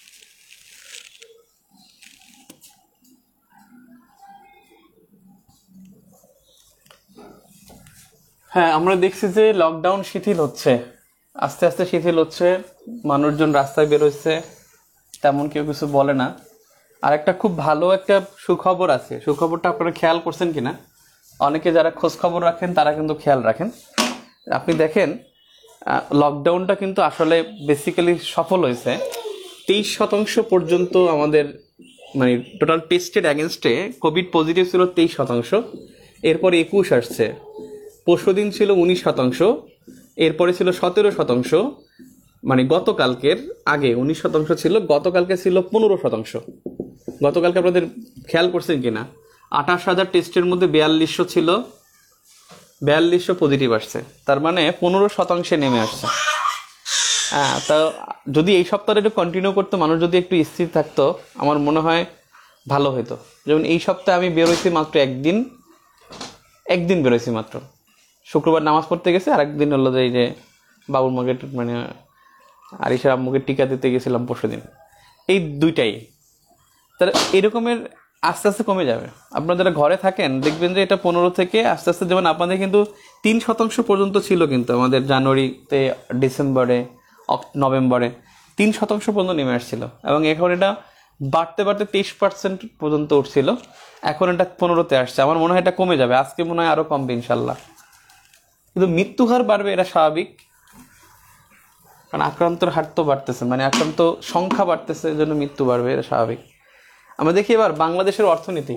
হ্যাঁ, আমরা দেখছি যে লকডাউন শিথিল হচ্ছে, আস্তে আস্তে শিথিল হচ্ছে, মানুষজন রাস্তায় বেরোচ্ছে, তেমন কেউ কিছু বলে না। আর একটা খুব ভালো একটা সুখবর আছে, সুখবরটা আপনারা খেয়াল করছেন কিনা, অনেকে যারা খোঁজ খবর রাখেন তারা কিন্তু খেয়াল রাখেন। আপনি দেখেন লকডাউনটা কিন্তু আসলে বেসিক্যালি সফল হয়েছে। তেইশ শতাংশ পর্যন্ত আমাদের মানে টোটাল টেস্টেড অ্যাগেনস্টে কোভিড পজিটিভ ছিল তেইশ শতাংশ, এরপরে একুশ আসছে, পরশু দিন ছিল উনিশ শতাংশ, এরপরে ছিল সতেরো শতাংশ, মানে গতকালকের আগে উনিশ শতাংশ ছিল, গতকালকে ছিল পনেরো শতাংশ। গতকালকে আপনাদের খেয়াল করছেন কিনা, আঠাশ হাজার টেস্টের মধ্যে বিয়াল্লিশশো ছিল, বিয়াল্লিশশো পজিটিভ আসছে, তার মানে পনেরো শতাংশে নেমে আসছে। হ্যাঁ, তা যদি এই সপ্তাহটা একটু কন্টিনিউ করতো, মানুষ যদি একটু স্থির থাকতো, আমার মনে হয় ভালো হতো। যেমন এই সপ্তাহে আমি বেরোইছি মাত্র একদিন, একদিন বেরোইছি মাত্র, শুক্রবার নামাজ পড়তে গেছে, আর একদিন হলো যে এই যে বাবুর মাকে মানে আরিশার আম্মুকে টিকা দিতে গেছিলাম পরশু দিন, এই দুইটাই। তাহলে এরকমের আস্তে আস্তে কমে যাবে। আপনারা যারা ঘরে থাকেন দেখবেন যে এটা পনেরো থেকে আস্তে আস্তে, যেমন আপনাদের কিন্তু তিন শতাংশ পর্যন্ত ছিল কিন্তু আমাদের জানুয়ারিতে, ডিসেম্বরে, নভেম্বরে তিন শতাংশ পর্যন্ত নেমে আসছিল, এবং এখন এটা বাড়তে বাড়তে তেইশ পার্সেন্ট পর্যন্ত উঠছিল, এখন এটা পনেরোতে আসছে। আমার মনে হয় এটা কমে যাবে, আজকে মনে হয় আরও কমবে ইনশাল্লাহ। কিন্তু মৃত্যু হার বাড়বে, এটা স্বাভাবিক, কারণ আক্রান্তর হার তো বাড়তেছে, মানে আক্রান্ত সংখ্যা বাড়তেছে, এই জন্য মৃত্যু বাড়বে, এটা স্বাভাবিক। আমরা দেখি এবার বাংলাদেশের অর্থনীতি।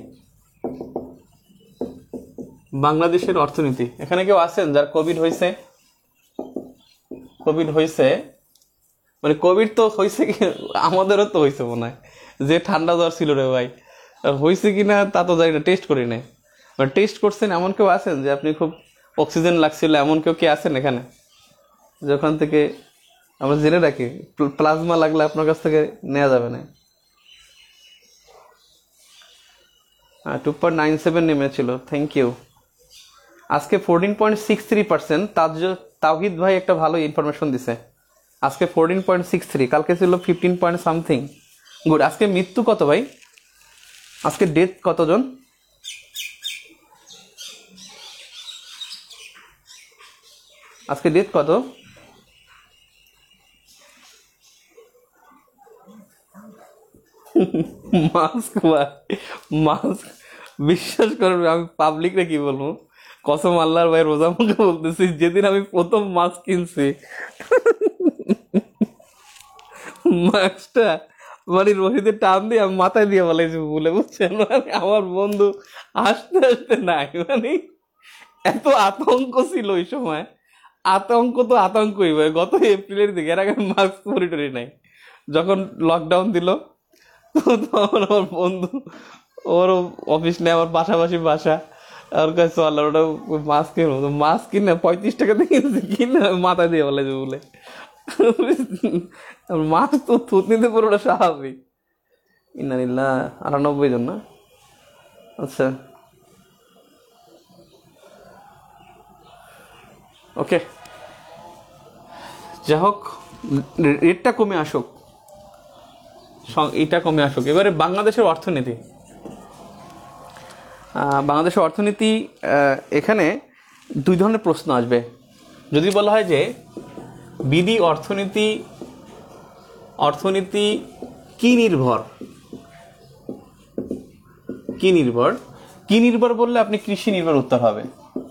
বাংলাদেশের অর্থনীতি, এখানে কেউ আছেন যার কোভিড হয়েছে? কোভিড হয়েছে মানে কোভিড তো হয়েছে কি, আমাদেরও তো হয়েছে মনে হয়, যে ঠান্ডা জ্বর ছিল রে ভাই, হয়েছে কিনা তা তো জানি না, টেস্ট করি না। টেস্ট করছেন এমন কেউ আছেন যে আপনি খুব অক্সিজেন লাগছিল, এমন কেউ কি আছেন এখানে? যখন থেকে আমরা জেনে রাখি প্লাজমা লাগলে আপনার কাছ থেকে নেওয়া যাবে না। টু পয়েন্ট নাইন সেভেন নেমেছিল, থ্যাংক ইউ। আজকে fourteen point six three percent Taj Tawhid ভাই একটা ভালো ইনফরমেশন দিছে। আজকে ফোরটিন পয়েন্ট সিক্স থ্রি, কালকে ছিল ফিফটিন পয়েন্ট সামথিং। গুড। আজকে মৃত্যু কত ভাই? আজকে ডেথ কতজন? আজকে ডেথ কত? মাস্ক ভাই, মাস্ক বিশ্বাস করবে আমি পাবলিকরে কি বলবো, কসম আল্লাহর ভাই রোজা মুখে বলতেছি, যেদিন আমি প্রথম মাস্ক কিনছি মাস্কটা মানে রোহিতের টান দিয়ে আমি মাথায় দিয়ে বলেছি বলে, বুঝছেন? মানে আমার বন্ধু আসতে আসতে নাই, মানে এত আতঙ্ক ছিল ওই সময়। আতঙ্ক তো আতঙ্কই ভাই, গত এপ্রিলের দিকে, এর আগে মাস্ক পরি টরি নাই। যখন লকডাউন দিল তখন আমার বন্ধু, ওর অফিস নেই আমার পাশাপাশি বাসা, ওর কাছে চল ওটা মাস্ক কিনবো, তো মাস্ক কিনে পঁয়ত্রিশ টাকাতে কিনছি, কিনে মাথায় দিয়ে বলে যে বলে মাস্ক তো থুতনিতে পুরোটা স্বাভাবিক। ইন্নালিল্লাহ, আটানব্বই জন না? আচ্ছা ওকে, যাই হোক রেটটা কমে আসুক, এইটা কমে আসুক। এবারে বাংলাদেশের অর্থনীতি, বাংলাদেশের অর্থনীতি, এখানে দুই ধরনের প্রশ্ন আসবে। যদি বলা হয় যে বিধি অর্থনীতি, অর্থনীতি কি নির্ভর, কি নির্ভর, কি নির্ভর বললে আপনি কৃষি নির্ভর উত্তর হবে,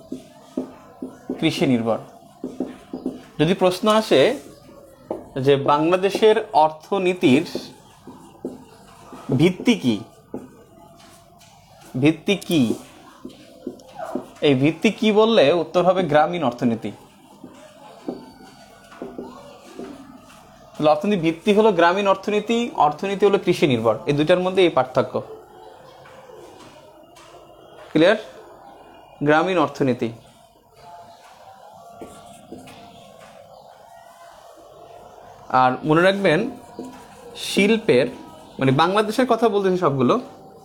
কৃষি নির্ভর। যদি প্রশ্ন আসে যে বাংলাদেশের অর্থনীতির ভিত্তি কি, ভিত্তি কি, এই ভিত্তি কি বললে উত্তর হবে গ্রামীণ অর্থনীতি। অর্থনীতি ভিত্তি হলো গ্রামীণ অর্থনীতি, অর্থনীতি হলো কৃষি নির্ভর, এই দুইটার মধ্যে এই পার্থক্য। ক্লিয়ার? গ্রামীণ অর্থনীতি। আর মনে রাখবেন শিল্পের, মানে বাংলাদেশের কথা বলতেছি সবগুলো,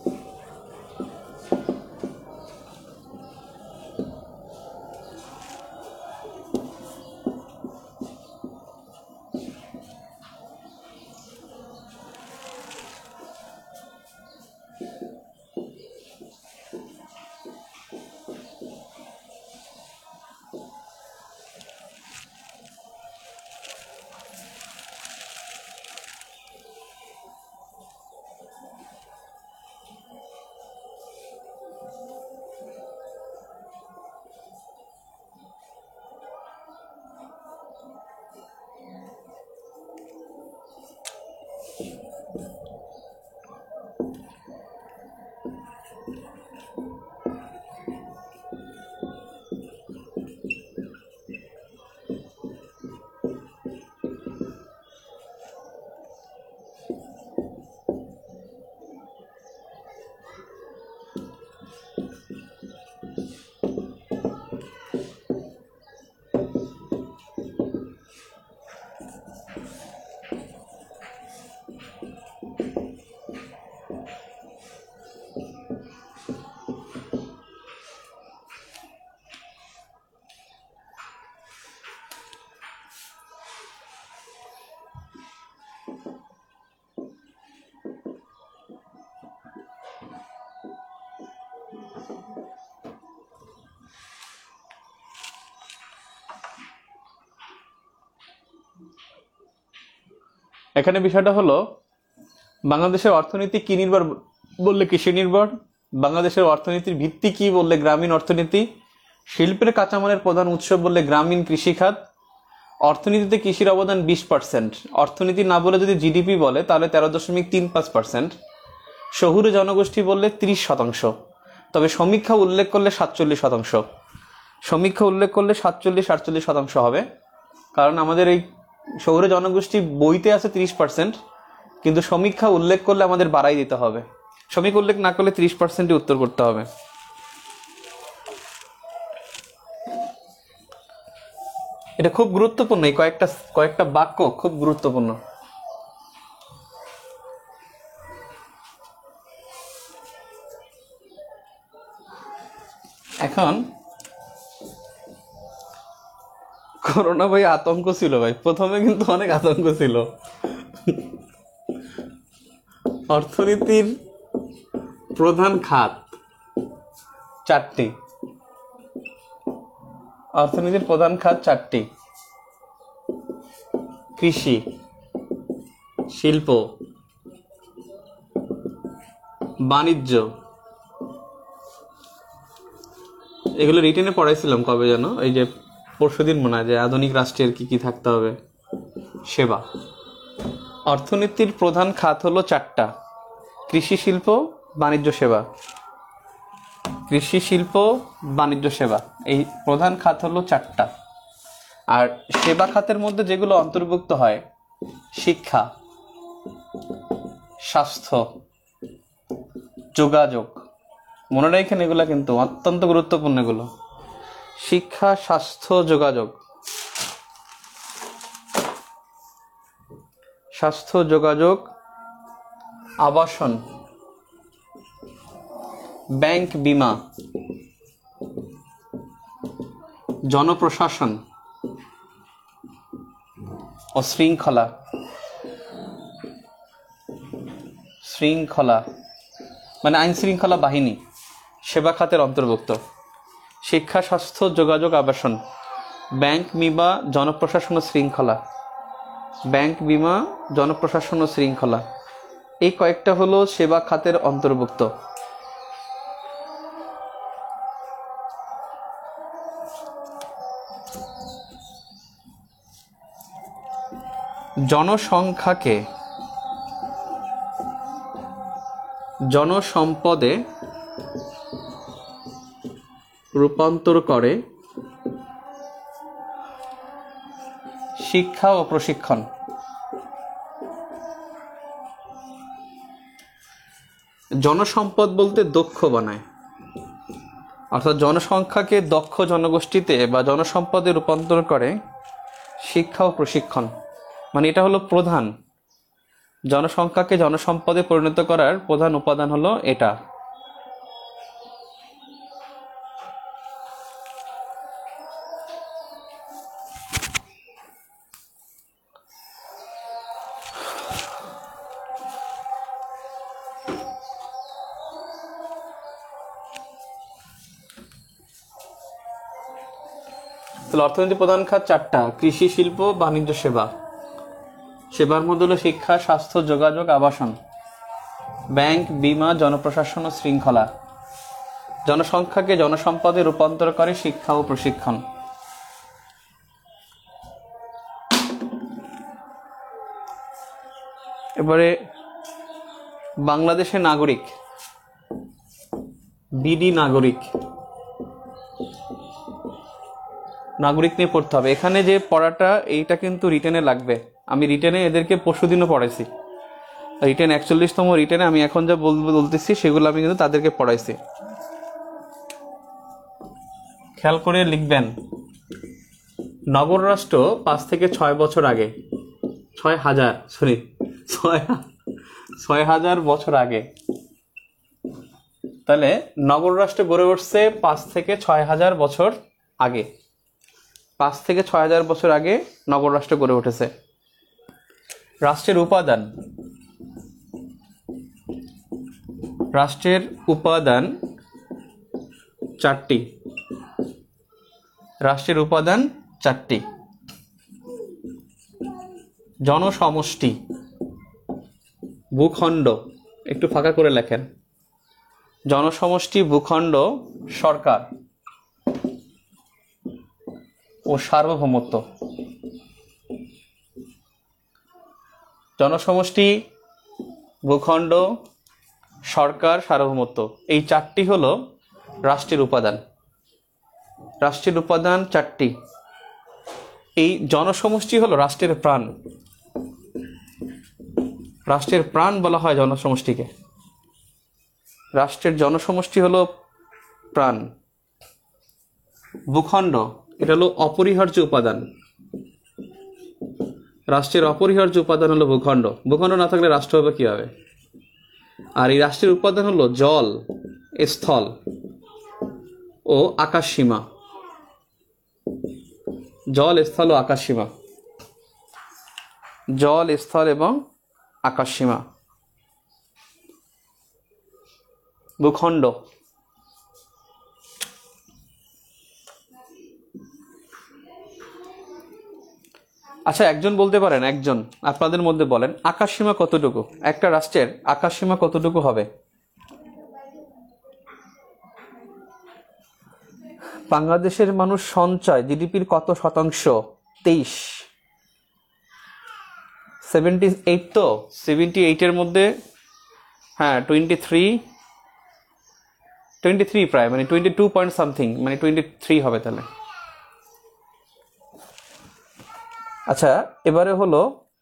এখানে বিষয়টা হলো বাংলাদেশের অর্থনীতি কি নির্ভর বললে কৃষি নির্ভর, বাংলাদেশের অর্থনীতির ভিত্তি কি বললে গ্রামীণ অর্থনীতি, শিল্পের কাঁচামালের প্রধান উৎস বললে গ্রামীণ কৃষিখাত, অর্থনীতিতে কৃষির অবদান বিশ পার্সেন্ট, অর্থনীতি না বলে যদি জিডিপি বলে তাহলে তেরো দশমিক তিন পাঁচ পার্সেন্ট, শহুরে জনগোষ্ঠী বললে ত্রিশ শতাংশ, তবে সমীক্ষা উল্লেখ করলে সাতচল্লিশ শতাংশ, সমীক্ষা উল্লেখ করলে সাতচল্লিশ আটচল্লিশ শতাংশ হবে, কারণ আমাদের এই শহুরে জনগোষ্ঠী বইতে আছে ত্রিশ পার্সেন্ট, কিন্তু সমীক্ষা উল্লেখ করলে আমাদের বাড়াই দিতে হবে, সমীক্ষা উল্লেখ না করলে ত্রিশ পার্সেন্টই উত্তর করতে হবে। এটা খুব গুরুত্বপূর্ণ, এই কয়েকটা কয়েকটা বাক্য খুব গুরুত্বপূর্ণ। এখন করোনা ভাই আতঙ্ক ছিল ভাই, প্রথমে কিন্তু অনেক আতঙ্ক ছিল। অর্থনীতির প্রধান খাত চারটি, অর্থনীতির প্রধান খাত চারটি: কৃষি, শিল্প, বাণিজ্য। এগুলো রিটেনে পড়াইছিলাম কবে যেন, এই যে পরশুদিন মনে হয়, যে আধুনিক রাষ্ট্রের কি কি থাকতে হবে। সেবা। অর্থনীতির প্রধান খাত হলো চারটা: কৃষি, শিল্প, বাণিজ্য, সেবা। কৃষি, শিল্প, বাণিজ্য, সেবা, এই প্রধান খাত হলো চারটা। আর সেবা খাতের মধ্যে যেগুলো অন্তর্ভুক্ত হয়: শিক্ষা, স্বাস্থ্য, যোগাযোগ। মনে রাখেন এগুলো কিন্তু অত্যন্ত গুরুত্বপূর্ণ। এগুলো শিক্ষা, স্বাস্থ্য, যোগাযোগ। স্বাস্থ্য, যোগাযোগ, আবাসন, ব্যাংক, বীমা, জনপ্রশাসন ও শৃঙ্খলা। শৃঙ্খলা মানে আইন শৃঙ্খলা বাহিনী সেবা খাতের অন্তর্ভুক্ত। শিক্ষা, স্বাস্থ্য, যোগাযোগ, আবাসন, ব্যাংক, বীমা, জনপ্রশাসন ও শৃঙ্খলা। ব্যাংক, বীমা, জনপ্রশাসন ও শৃঙ্খলা, এই কয়েকটা হলো সেবা খাতের অন্তর্ভুক্ত। জনসংখ্যাকে জনসম্পদে রূপান্তর করে শিক্ষা ও প্রশিক্ষণ। জনসম্পদ বলতে দক্ষ বানায়, অর্থাৎ জনসংখ্যাকে দক্ষ জনগোষ্ঠীতে বা জনসম্পদে রূপান্তর করে শিক্ষা ও প্রশিক্ষণ। মানে এটা হলো প্রধান, জনসংখ্যাকে জনসম্পদে পরিণত করার প্রধান উপাদান হলো এটা। তাহলে অর্থনীতির প্রধান খাত চারটা: কৃষি, শিল্প, বাণিজ্য, সেবা। সেবার মধ্যে হলো শিক্ষা, স্বাস্থ্য, যোগাযোগ, আবাসন, ব্যাংক, বীমা, জনপ্রশাসন ও শৃঙ্খলা। জনসংখ্যাকে জনসম্পদে রূপান্তর করে শিক্ষা ও প্রশিক্ষণ। এবারে বাংলাদেশের নাগরিক, বিডি নাগরিক, নাগরিক নিয়ে পড়তে হবে। এখানে যে পড়াটা এইটা কিন্তু রিটেনে লাগবে। আমি রিটেনে এদেরকে পরশুদিনও পড়াইছি, রিটেন একচল্লিশতম রিটেনে আমি এখন যা বলবো বলতেছি সেগুলো আমি কিন্তু তাদেরকে পড়াইছি। খেয়াল করে লিখবেন, নগর রাষ্ট্র পাঁচ থেকে ছয় বছর আগে, ছয় হাজার সরি ছয় ছয় হাজার বছর আগে। তাহলে নগর রাষ্ট্র গড়ে উঠছে পাঁচ থেকে ছয় হাজার বছর আগে। পাঁচ থেকে ছয় হাজার বছর আগে নগর রাষ্ট্র গড়ে উঠেছে। রাষ্ট্রের উপাদান, রাষ্ট্রের উপাদান চারটি। রাষ্ট্রের উপাদান চারটি: জনসমষ্টি, ভূখণ্ড, একটু ফাঁকা করে লেখেন, জনসমষ্টি, ভূখণ্ড, সরকার ও সার্বভৌমত্ব। জনসমষ্টি, ভূখণ্ড, সরকার, সার্বভৌমত্ব, এই চারটি হলো রাষ্ট্রের উপাদান। রাষ্ট্রের উপাদান চারটি। এই জনসমষ্টি হলো রাষ্ট্রের প্রাণ। রাষ্ট্রের প্রাণ বলা হয় জনসমষ্টিকে। রাষ্ট্রের জনসমষ্টি হলো প্রাণ। ভূখণ্ড, এটা হলো অপরিহার্য উপাদান। রাষ্ট্রের অপরিহার্য উপাদান হলো ভূখণ্ড। ভূখণ্ড না থাকলে রাষ্ট্র হবে কীভাবে? আর এই রাষ্ট্রের উপাদান হলো জল, স্থল ও আকাশ সীমা। জল, স্থল ও আকাশ সীমা। জল, স্থল এবং আকাশ সীমা, ভূখণ্ড। আচ্ছা, একজন বলতে পারেন, একজন আপনাদের মধ্যে বলেন আকাশ সীমা কতটুকু? একটা রাষ্ট্রের আকাশ সীমা কতটুকু হবে? বাংলাদেশের মানুষ সঞ্চয় জিডিপির কত শতাংশ? তেইশ, সেভেন্টি এইট। তো সেভেন্টি এইটের মধ্যে হ্যাঁ টোয়েন্টি থ্রি টোয়েন্টি থ্রি প্রায়, মানে টোয়েন্টি টু পয়েন্ট সামথিং, মানে টোয়েন্টি থ্রি হবে তাহলে। আচ্ছা, এবারে হলো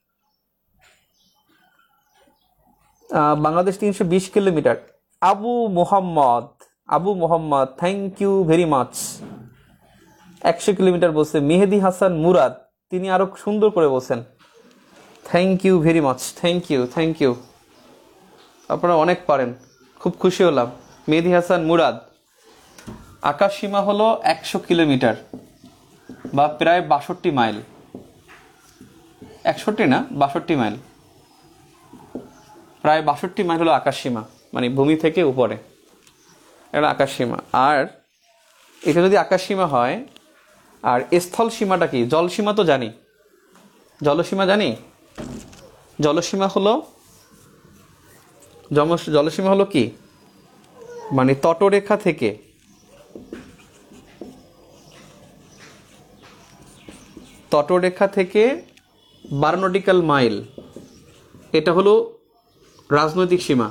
বাংলাদেশ তিনশো বিশ kilometre. Abu Mohammad, Abu Mohammad thank you very much. একশো কিলোমিটার বলছে। মেহেদি হাসান মুরাদ, তিনি আরো সুন্দর করে বলছেন thank you very much. Thank you, thank you, আপনারা অনেক পারেন, খুব খুশি হলাম। মেহেদি হাসান মুরাদ, আকাশ সীমা হলো একশো কিলোমিটার বা প্রায় বাষট্টি মাইল। একষট্টি না, বাষট্টি মাইল, প্রায় বাষট্টি মাইল হলো আকাশ সীমা, মানে ভূমি থেকে উপরে এটা আকাশ সীমা। আর এটা যদি আকাশ সীমা হয়, আর স্থল সীমাটা কি? জলসীমা তো জানি, জলসীমা জানি। জলসীমা হলো জলসীমা হলো কি, মানে তটরেখা থেকে তটরেখা থেকে বারো নটিক্যাল মাইল, এটা হলো রাজনৈতিক সীমা।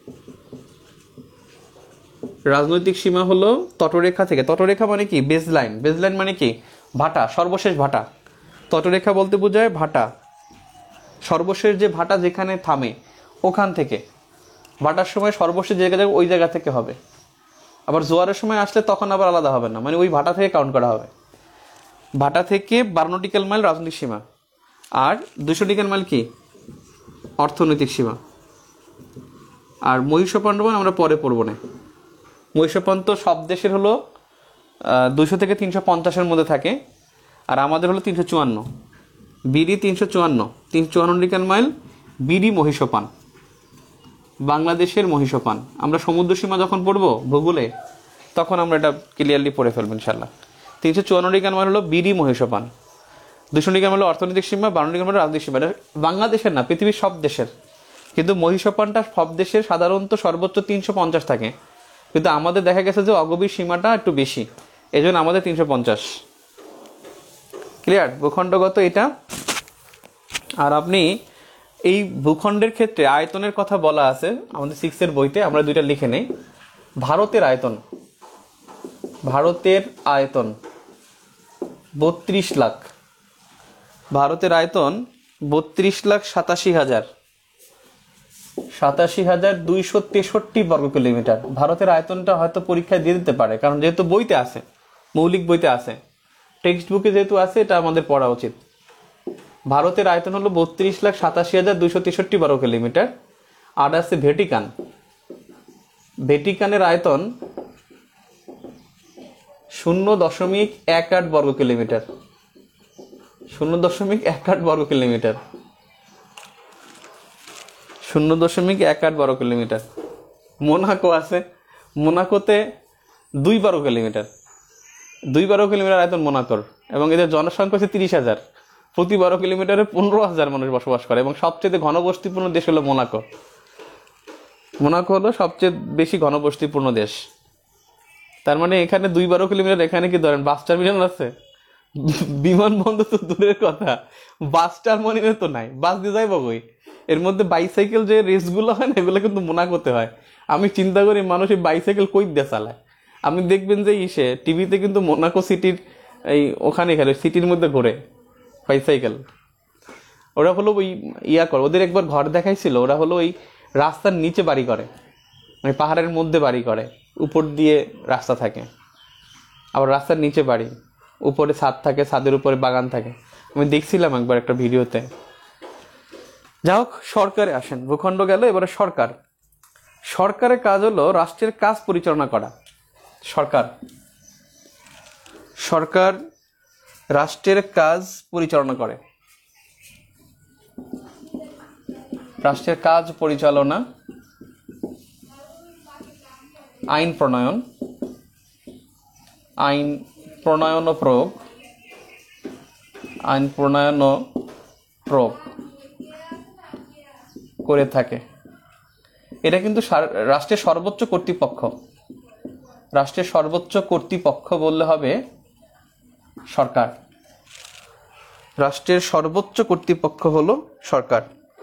রাজনৈতিক সীমা হলো তটরেখা থেকে। তটরেখা মানে কি? বেসলাইন। বেসলাইন মানে কি? ভাটা, সর্বশেষ ভাটা। তটরেখা বলতে বোঝায় ভাটা, সর্বশেষ যে ভাটা যেখানে থামে ওখান থেকে। ভাটার সময় সর্বশেষ জায়গা যাবে ওই জায়গা থেকে হবে। আবার জোয়ারের সময় আসলে তখন আবার আলাদা হবে না, মানে ওই ভাটা থেকে কাউন্ট করা হবে। ভাটা থেকে বারো নটিক্যাল মাইল রাজনৈতিক সীমা, আর দুশো নটিক্যাল মাইল কি? অর্থনৈতিক সীমা। আর মহিষপান আমরা পরে পড়বো না। মহিষপান তো সব দেশের হলো দুশো থেকে তিনশো পঞ্চাশের মধ্যে থাকে, আর আমাদের হলো তিনশো চুয়ান্ন। বিডি তিনশো চুয়ান্ন, তিনশো চুয়ান্ন নটিক্যাল মাইল বিডি মহিষপান, বাংলাদেশের মহিষপান। আমরা সমুদ্র সীমা যখন পড়বো ভূগোলে তখন আমরা এটা ক্লিয়ারলি পড়ে ফেলবো ইনশাল্লাহ। তিনশো চুয়ান্ন নটিক্যাল মাইল হলো বিডি মহিষপান, দুশো নটিক্যাল মাইল হলো অর্থনৈতিক সীমা, বারো নটিক্যাল মাইল রাজনৈতিক সীমা। এটা বাংলাদেশের না, পৃথিবীর সব দেশের। কিন্তু মহিষপানটা সব দেশের সাধারণত সর্বোচ্চ তিনশো পঞ্চাশ থাকে, কিন্তু আমাদের দেখা গেছে যে অগভীর সীমাটা একটু বেশি, এই জন্য আমাদের তিনশো পঞ্চাশ। ক্লিয়ার? ভূখণ্ডগত এটা। আর আপনি এই ভূখণ্ডের ক্ষেত্রে আয়তনের কথা বলা আছে আমাদের সিক্সের বইতে, আমরা দুইটা লিখে নেই। ভারতের আয়তন, ভারতের আয়তন বত্রিশ লাখ। ভারতের আয়তন বত্রিশ লাখ সাতাশি হাজার সাতাশি হাজার দুইশো তেষট্টি বর্গ কিলোমিটার। ভারতের আয়তনটা হয়তো পরীক্ষায় দিয়ে দিতে পারে, কারণ যেহেতু বইতে আছে, মৌলিক বইতে আছে, টেক্সট বুকে যেহেতু আছে, এটা আমাদের পড়া উচিত। ভারতের আয়তন হলো বত্রিশ লাখ সাতাশি হাজার দুইশো তেষট্টি বর্গ কিলোমিটার। আর আছে ভ্যাটিকান। ভ্যাটিকানের আয়তন শূন্য দশমিক এক আট বর্গ কিলোমিটার। শূন্য দশমিক এক আট বর্গ কিলোমিটার শূন্য দশমিক এক আট বর্গ কিলোমিটার। মোনাকো আছে, মোনাকোতে দুই বর্গ কিলোমিটার দুই বর্গ কিলোমিটার আয়তন মোনাকোর, এবং এদের জনসংখ্যা হচ্ছে তিরিশ হাজার। প্রতি বর্গ কিলোমিটারে পনেরো হাজার মানুষ বসবাস করে, এবং সবচেয়ে ঘনবসতিপূর্ণ দেশ হলো মোনাকো। মোনাকো হলো সবচেয়ে বেশি ঘনবসতিপূর্ণ দেশ। তার মানে এখানে দুই বারো কিলোমিটার, এখানে কি ধরেন বাস টার্মিনাল আছে? বিমানবন্দর তো দূরের কথা, বাস টার্মিনাল তো নাই, বাস দিয়ে যাইব কই? এর মধ্যে বাইসাইকেল যে রেসগুলো হয় না, এগুলো কিন্তু মোনাকোতে হয়। আমি চিন্তা করি মানুষ এই বাইসাইকেল কই দিয়ে চালায়। আপনি দেখবেন যে ইসে টিভিতে কিন্তু মোনাকো সিটির এই ওখানে খেলে, সিটির মধ্যে ঘোরে বাইসাইকেল। ওরা হলো ওই ইয়া করে, ওদের একবার ঘর দেখাইছিল, ওরা হলো ওই রাস্তার নিচে বাড়ি করে, মানে পাহাড়ের মধ্যে বাড়ি করে, উপর দিয়ে রাস্তা থাকে, আবার রাস্তার নিচে বাড়ি, উপরে ছাদ থাকে, ছাদের উপরে বাগান থাকে। আমি দেখছিলাম একবার একটা ভিডিওতে। যা হোক, সরকারে আসেন, ভূখণ্ড গেল, এবারে সরকার। সরকারের কাজ হলো রাষ্ট্রের কাজ পরিচালনা করা। সরকার সরকার রাষ্ট্রের কাজ পরিচালনা করে। রাষ্ট্রের কাজ পরিচালনা, আইন প্রণয়ন, আইন প্রণয়ন ও প্রয়োগ, আইন প্রণয়ন ও প্রয়োগ করে থাকে। এটা কিন্তু রাষ্ট্রের সর্বোচ্চ কর্তৃপক্ষ। রাষ্ট্রের সর্বোচ্চ কর্তৃপক্ষ বললে হবে সরকার। রাষ্ট্রের সর্বোচ্চ কর্তৃপক্ষ হলো সরকার।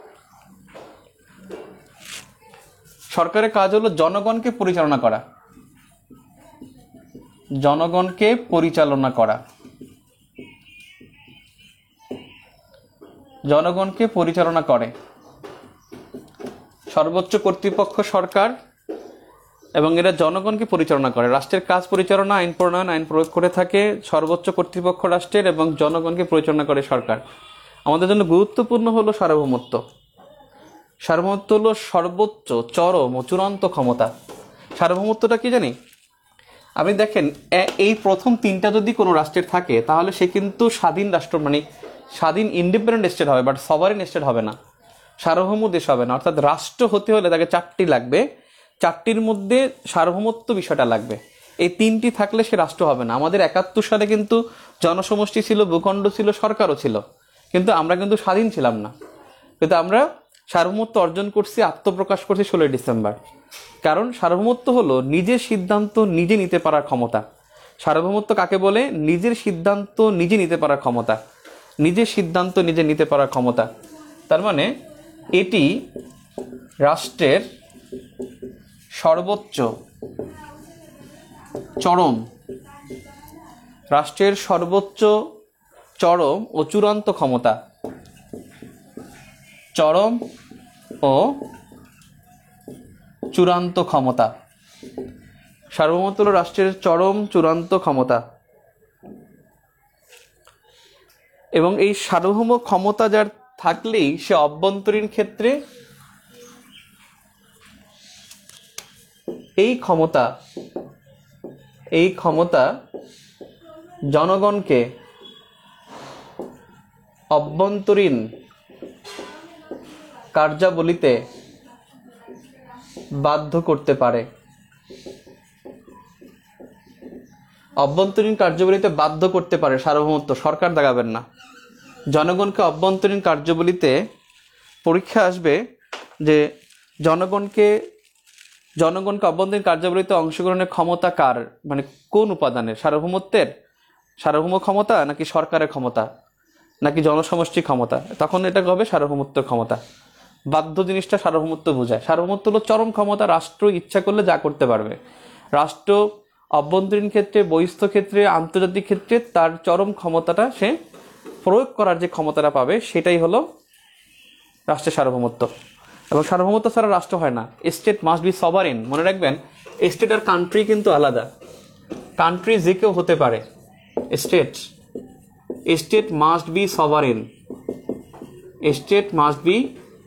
সরকারের কাজ হলো জনগণকে পরিচালনা করা। জনগণকে পরিচালনা করা জনগণকে পরিচালনা করে। সর্বোচ্চ কর্তৃপক্ষ সরকার এবং এরা জনগণকে পরিচালনা করে। রাষ্ট্রের কাজ পরিচালনা, আইন প্রণয়ন, আইন প্রয়োগ করে থাকে সর্বোচ্চ কর্তৃপক্ষ রাষ্ট্রের, এবং জনগণকে পরিচালনা করে সরকার। আমাদের জন্য গুরুত্বপূর্ণ হলো সার্বভৌমত্ব। সার্বভৌমত্ব হলো সর্বোচ্চ, চরম ও চূড়ান্ত ক্ষমতা। সার্বভৌমত্বটা কি জানি? আপনি দেখেন, এই প্রথম তিনটা যদি কোনো রাষ্ট্রের থাকে তাহলে সে কিন্তু স্বাধীন রাষ্ট্র, মানে স্বাধীন ইন্ডিপেন্ডেন্ট স্টেট হবে, বাট সভারেন স্টেট হবে না, সার্বভৌম দেশ হবে না। অর্থাৎ রাষ্ট্র হতে হলে তাকে চারটি লাগবে, চারটির মধ্যে সার্বভৌমত্ব বিষয়টা লাগবে। এই তিনটি থাকলে সে রাষ্ট্র হবে না। আমাদের একাত্তর সালে কিন্তু জনসমষ্টি ছিল, ভূখণ্ড ছিল, সরকারও ছিল, কিন্তু আমরা কিন্তু স্বাধীন ছিলাম না। কিন্তু আমরা সার্বভৌমত্ব অর্জন করছি, আত্মপ্রকাশ করছি ষোলোই ডিসেম্বর। কারণ সার্বভৌমত্ব হলো নিজের সিদ্ধান্ত নিজে নিতে পারার ক্ষমতা। সার্বভৌমত্ব কাকে বলে? নিজের সিদ্ধান্ত নিজে নিতে পারার ক্ষমতা। নিজের সিদ্ধান্ত নিজে নিতে পারার ক্ষমতা, তার মানে এটি রাষ্ট্রের সর্বোচ্চ, চরম, রাষ্ট্রের সর্বোচ্চ, চরম ও চূড়ান্ত ক্ষমতা। চরম ও চূড়ান্ত ক্ষমতা। সার্বভৌমত্ব হলো রাষ্ট্রের চরম, চূড়ান্ত ক্ষমতা। এবং এই সার্বভৌম ক্ষমতা যার থাকলেই সে অভ্যন্তরীণ ক্ষেত্রে এই ক্ষমতা এই ক্ষমতা জনগণকে অভ্যন্তরীণ কার্যাবলীতে বাধ্য করতে পারে। অভ্যন্তরীণ কার্যাবলীতে বাধ্য করতে পারে সার্বভৌমত্ব। সরকার দেখাবেন না, জনগণকে অভ্যন্তরীণ কার্যাবলীতে। পরীক্ষা আসবে যে জনগণকে জনগণকে অভ্যন্তরীণ কার্যাবলীতে অংশগ্রহণের ক্ষমতা কার, মানে কোন উপাদানের? সার্বভৌমত্বের সার্বভৌম ক্ষমতা, নাকি সরকারের ক্ষমতা, নাকি জনসমষ্টির ক্ষমতা? তখন এটা হবে সার্বভৌমত্বের ক্ষমতা। বাধ্য জিনিসটা সার্বভৌমত্ব বোঝায়। সার্বভৌমত্ব হলো চরম ক্ষমতা। রাষ্ট্র ইচ্ছা করলে যা করতে পারবে। রাষ্ট্র অভ্যন্তরীণ ক্ষেত্রে, বহিস্থ ক্ষেত্রে, আন্তর্জাতিক ক্ষেত্রে তার চরম ক্ষমতাটা সে প্রয়োগ করার যে ক্ষমতাটা পাবে, সেটাই হলো রাষ্ট্রের সার্বভৌমত্ব। এবং সার্বভৌমত্ব ছাড়া রাষ্ট্র হয় না। State must be sovereign. মনে রাখবেন, স্টেট আর কান্ট্রি কিন্তু আলাদা। কান্ট্রি যে কেউ হতে পারে, state state must be sovereign. State must be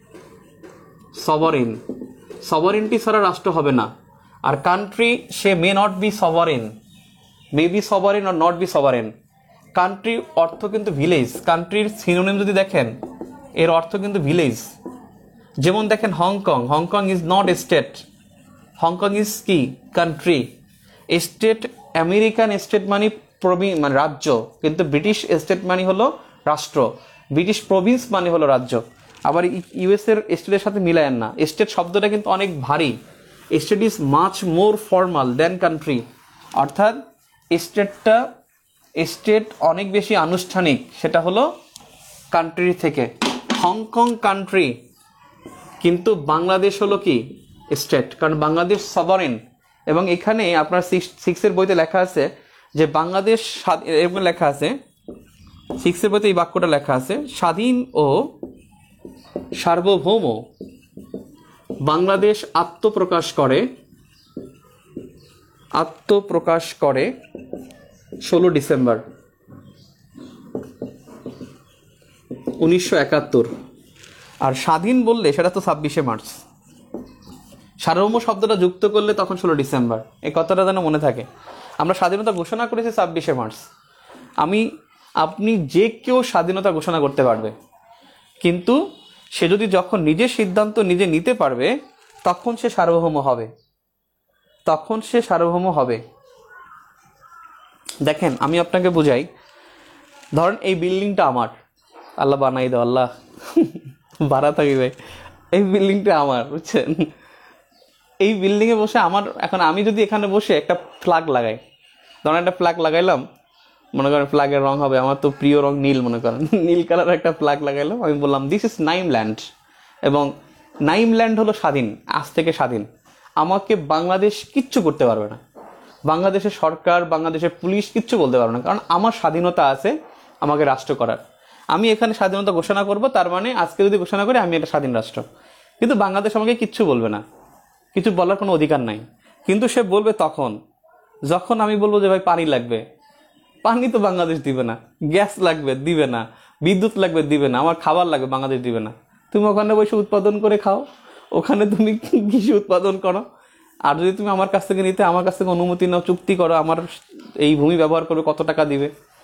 sovereign. সভারেনটি ছাড়া রাষ্ট্র হবে না। আর কান্ট্রি, সে may not be sovereign, may be sovereign আর নট বি সভারেন। কান্ট্রি অর্থ কিন্তু ভিলেজ। কান্ট্রির সিনোনিম যদি দেখেন, এর অর্থ কিন্তু ভিলেজ। যেমন দেখেন Hong Kong, Hong Kong is not a state, Hong Kong is কি? কান্ট্রি। স্টেট, আমেরিকান স্টেট মানে প্রভিন্স, মানে রাজ্য, কিন্তু ব্রিটিশ স্টেট মানে হলো রাষ্ট্র, ব্রিটিশ প্রভিন্স মানে হলো রাজ্য। আবার ইউএস এর স্টেটের সাথে মিলায়েন না, স্টেট শব্দটা কিন্তু অনেক ভারী। State is much more formal than country. অর্থাৎ স্টেটটা স্টেট অনেক বেশি আনুষ্ঠানিক, সেটা হলো কান্ট্রি থেকে। হংকং কান্ট্রি, কিন্তু বাংলাদেশ হলো কি? স্টেট, কারণ বাংলাদেশ সভারেন। এবং এখানে আপনার সিক্স সিক্সের বইতে লেখা আছে যে বাংলাদেশ, এরকম লেখা আছে সিক্সের বইতে, এই বাক্যটা লেখা আছে, স্বাধীন ও সার্বভৌম বাংলাদেশ আত্মপ্রকাশ করে আত্মপ্রকাশ করে ষোলো ডিসেম্বর উনিশশো একাত্তর। আর স্বাধীন বললে সেটা তো ছাব্বিশে মার্চ। সার্বভৌম শব্দটা যুক্ত করলে তখন ষোলো ডিসেম্বর। এই কথাটা যেন মনে থাকে। আমরা স্বাধীনতা ঘোষণা করেছি ছাব্বিশে মার্চ। আমি আপনি যে কেউ স্বাধীনতা ঘোষণা করতে পারবে, কিন্তু সে যদি যখন নিজের সিদ্ধান্ত নিজে নিতে পারবে তখন সে সার্বভৌম হবে, তখন সে সার্বভৌম হবে। দেখেন আমি আপনাকে বুঝাই। ধরেন এই বিল্ডিংটা আমার, আল্লাহ বানাই দাও, আল্লাহ বাড়া থাকবে, এই বিল্ডিংটা আমার, বুঝছেন? এই বিল্ডিংয়ে বসে আমার, এখন আমি যদি এখানে বসে একটা ফ্ল্যাগ লাগাই, ধরেন একটা ফ্ল্যাগ লাগাইলাম, মনে করেন ফ্ল্যাগের রং হবে, আমার তো প্রিয় রং নীল, মনে করেন নীল কালার একটা ফ্ল্যাগ লাগাইলাম, আমি বললাম দিস ইজ নাইমল্যান্ড, এবং নাইমল্যান্ড হলো স্বাধীন, আজ থেকে স্বাধীন। আমাকে বাংলাদেশ কিচ্ছু করতে পারবে না, বাংলাদেশের সরকার, বাংলাদেশের পুলিশ কিচ্ছু বলতে পারবে না, কারণ আমার স্বাধীনতা আছে আমাকে রাষ্ট্র করার। আমি এখানে স্বাধীনতা ঘোষণা করব, তার মানে আজকে যদি ঘোষণা করি আমি একটা স্বাধীন রাষ্ট্র, কিন্তু বাংলাদেশ আমাকে কিচ্ছু বলবে না, কিছু বলার কোনো অধিকার নাই। কিন্তু সে বলবে তখন যখন আমি বলবো যে ভাই পানি লাগবে, পানি তো বাংলাদেশ দিবে না, গ্যাস লাগবে দিবে না, বিদ্যুৎ লাগবে দিবে না, আমার খাবার লাগবে বাংলাদেশ দিবে না। তুমি ওখানে বসে উৎপাদন করে খাও, ওখানে তুমি কৃষি উৎপাদন করো, আর যদি তুমি আমার কাছ থেকে নিতে, আমার কাছ থেকে অনুমতি নাও, চুক্তি করো, আমার এই ভূমি ব্যবহার করবে, কত টাকা দিবে।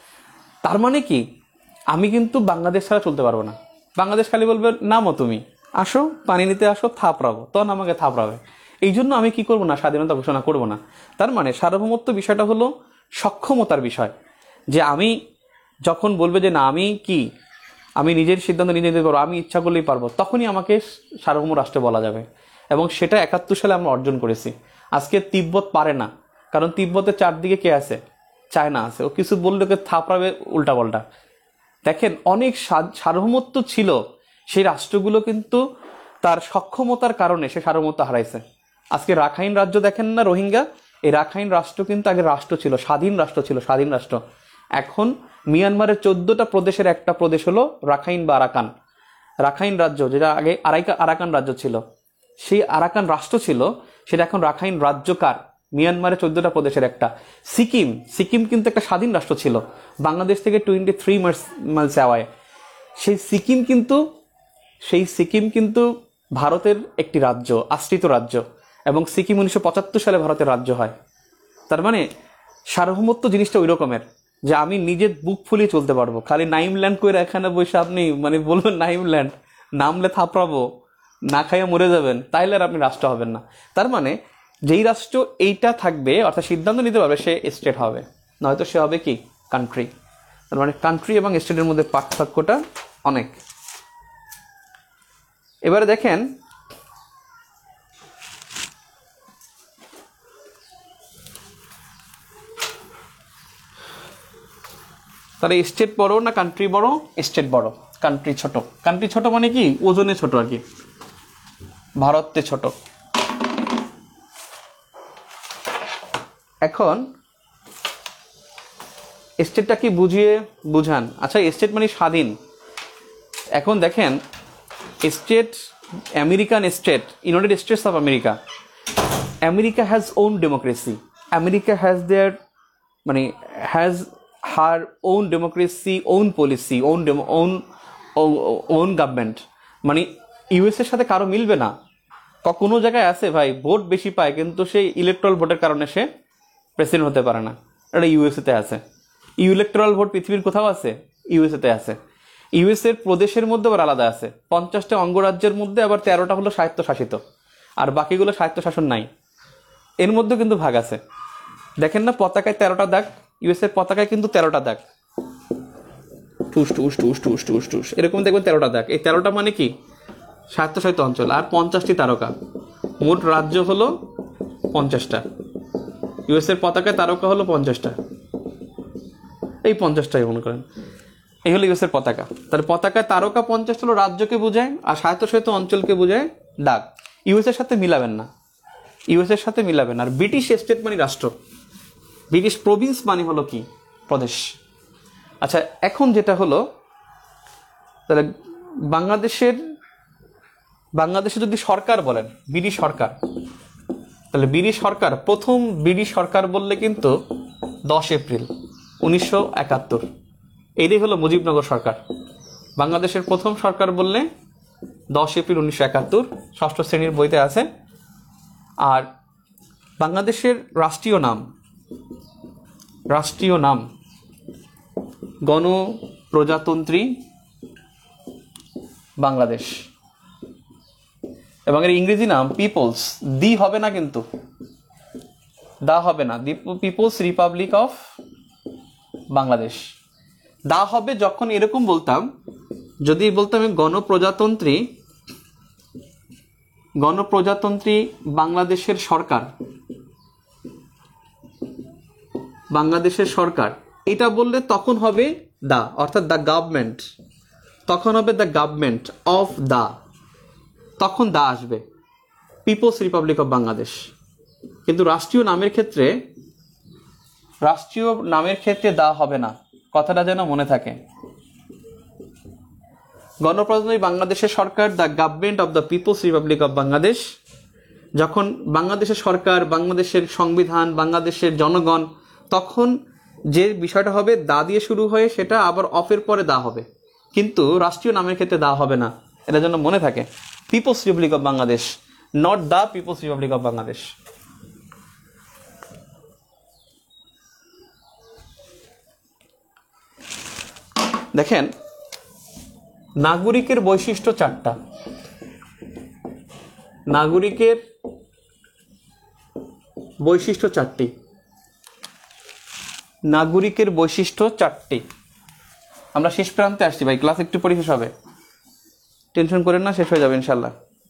তার মানে কি আমি কিন্তু বাংলাদেশ ছাড়া চলতে পারবো না। বাংলাদেশ খালি বলবে নামো, তুমি আসো পানি নিতে আসো, থাপড়াবো, তখন আমাকে থাপড়াবে। এই জন্য আমি কি করবো না, স্বাধীনতা ঘোষণা করব না। তার মানে সার্বভৌমত্ব বিষয়টা হলো সক্ষমতার বিষয়, যে আমি যখন বলবে যে না আমি কি, আমি নিজের সিদ্ধান্ত নিজে নিতে পারবো, আমি ইচ্ছা করলেই পারবো, তখনই আমাকে সার্বভৌম রাষ্ট্র বলা যাবে। এবং সেটা একাত্তর সালে আমরা অর্জন করেছি। আজকে তিব্বত পারে না, কারণ তিব্বতের চারদিকে কে আছে, চায়না আছে, ও কিছু বললে ওকে থাপড়াবে উল্টা পাল্টা। দেখেন অনেক সার্বভৌমত্ব ছিল, সেই রাষ্ট্রগুলো কিন্তু তার সক্ষমতার কারণে সে সার্বভৌমত্ব হারাইছে। আজকে রাখাইন রাজ্য দেখেন না, রোহিঙ্গা, এই রাখাইন রাষ্ট্র কিন্তু আগে রাষ্ট্র ছিল, স্বাধীন রাষ্ট্র ছিল, স্বাধীন রাষ্ট্র। এখন মিয়ানমারের চোদ্দটা প্রদেশের একটা প্রদেশ হলো রাখাইন বা আরাকান। রাখাইন রাজ্য, যেটা আগে আরাইকা আরাকান রাজ্য ছিল, সেই আরাকান রাষ্ট্র ছিল, সেটা এখন রাখাইন রাজ্যকার, মিয়ানমারের চোদ্দটা প্রদেশের একটা। সিকিম, সিকিম কিন্তু একটা স্বাধীন রাষ্ট্র ছিল, বাংলাদেশ থেকে twenty three miles miles away. সেই সিকিম কিন্তু সেই সিকিম কিন্তু ভারতের একটি রাজ্য, আশ্রিত রাজ্য, এবং সিকিম উনিশশো পঁচাত্তর সালে ভারতের রাজ্য হয়। তার মানে সার্বভৌমত্ব জিনিসটা ওই রকমের যে আমি নিজের বুক ফুলিয়ে চলতে পারবো। খালি নাইমল্যান্ড করে এখানে বসে আপনি মানে বলবেন নাইমল্যান্ড, নামলে থাপড়াবো, না খাইয়া মরে যাবেন, তাইলে আর আপনি রাষ্ট্র হবেন না। তার মানে যেই রাষ্ট্র এইটা থাকবে, অর্থাৎ সিদ্ধান্ত নিতে পারবে, সে স্টেট হবে, নয়তো সে হবে কি কান্ট্রি। তার মানে কান্ট্রি এবং স্টেটের মধ্যে পার্থক্যটা অনেক। এবারে দেখেন তাহলে স্টেট বড় না কান্ট্রি বড়? স্টেট বড়, কান্ট্রি ছোট। কান্ট্রি ছোট মানে কি ওজনে ছোট আর কি, ভারতে ছোট। এখন স্টেটটা কি বুঝিয়ে বুঝান। আচ্ছা স্টেট মানে স্বাধীন। এখন দেখেন state, American state, United States of America, America has own democracy, America has their মানে has her own democracy, own policy, own own own government. মানে ইউএস এর সাথে কারো মিলবে না। কোনো জায়গায় আছে ভাই ভোট বেশি পায়, কিন্তু সেই ইলেকট্রাল ভোটের কারণে সে প্রেসিডেন্ট হতে পারে না, এটা ইউএসএতে আছে। ইলেকট্রাল ভোট পৃথিবীর কোথাও আছে? ইউএসএতে আছে। ইউএস এর প্রদেশের মধ্যে আবার আলাদা আছে, পঞ্চাশটা অঙ্গরাজ্যের মধ্যে আবার তেরোটা হলো স্বায়ত্তশাসিত, আর বাকিগুলো স্বায়ত্তশাসন নাই। এর মধ্যে কিন্তু ভাগ আছে। দেখেন না পতাকায় তেরোটা দাগ, ইউএস এর পতাকায় কিন্তু তেরোটা দাগ, টুস টুস টুস টুস টুস টুস এরকম দেখবেন তেরোটা দাগ। এই তেরোটা মানে কি স্বায়ত্তশাসিত অঞ্চল, আর পঞ্চাশটি তারকা, মোট রাজ্য হলো পঞ্চাশটা। ইউএস এর পতাকায় তারকা হলো পঞ্চাশটা, এই পঞ্চাশটাই মনে করেন, এই হলো ইউএস এর পতাকা। তাহলে পতাকায় তারকা পঞ্চাশটা হলো রাজ্যকে বোঝায়, আর স্বায়ত্তশাসিত অঞ্চলকে বোঝায় দাগ। ইউএস এর সাথে মিলাবেন না, ইউএস এর সাথে মিলাবেন। আর ব্রিটিশ স্টেট মানে রাষ্ট্র, ব্রিটিশ প্রভিন্স মানে হলো কি প্রদেশ। আচ্ছা এখন যেটা হলো, তাহলে বাংলাদেশের বাংলাদেশে যদি সরকার বলেন ব্রিটিশ সরকার, তাহলে ব্রিটিশ সরকার প্রথম ব্রিটিশ সরকার বললে কিন্তু দশ এপ্রিল উনিশশো একাত্তর, এটাই হলো মুজিবনগর সরকার। বাংলাদেশের প্রথম সরকার বললে দশ এপ্রিল উনিশশো একাত্তর, ষষ্ঠ শ্রেণীর বইতে আছে। আর বাংলাদেশের রাষ্ট্রীয় নাম রাষ্ট্রীয় নাম গণপ্রজাতন্ত্রী বাংলাদেশ, এবং এর ইংরেজি নাম পিপলস, দি হবে না কিন্তু, দা হবে না, the People's Republic of Bangladesh. The হবে যখন এরকম বলতাম, যদি বলতাম গণপ্রজাতন্ত্রী গণপ্রজাতন্ত্রী বাংলাদেশের সরকার, বাংলাদেশের সরকার এটা বললে তখন হবে দা, অর্থাৎ দ্য গভর্নমেন্ট, তখন হবে দ্য গভর্নমেন্ট অফ দা, তখন দা আসবে, পিপলস রিপাবলিক অফ বাংলাদেশ। কিন্তু রাষ্ট্রীয় নামের ক্ষেত্রে রাষ্ট্রীয় নামের ক্ষেত্রে দা হবে না, কথাটা যেন মনে থাকে। গণপ্রজাতন্ত্রী বাংলাদেশের সরকার, the government of the People's Republic of Bangladesh. যখন বাংলাদেশের সরকার, বাংলাদেশের সংবিধান, বাংলাদেশের জনগণ, তখন যে বিষয়টা হবে দা দিয়ে শুরু হয়ে সেটা আবার অফের পরে দা হবে, কিন্তু রাষ্ট্রীয় নামের ক্ষেত্রে দা হবে না, এটা যেন মনে থাকে। People's Republic of Bangladesh, not the People's Republic of Bangladesh. দেখেন, নাগরিকের বৈশিষ্ট্য চারটা। নাগরিকের বৈশিষ্ট্য চারটি নাগরিকের বৈশিষ্ট্য চারটি আমরা শেষ প্রান্তে আসছি ভাই, ক্লাস একটু পরে শেষ হবে, টেনশন করেন না, শেষ হয়ে যাবে ইনশাল্লাহ।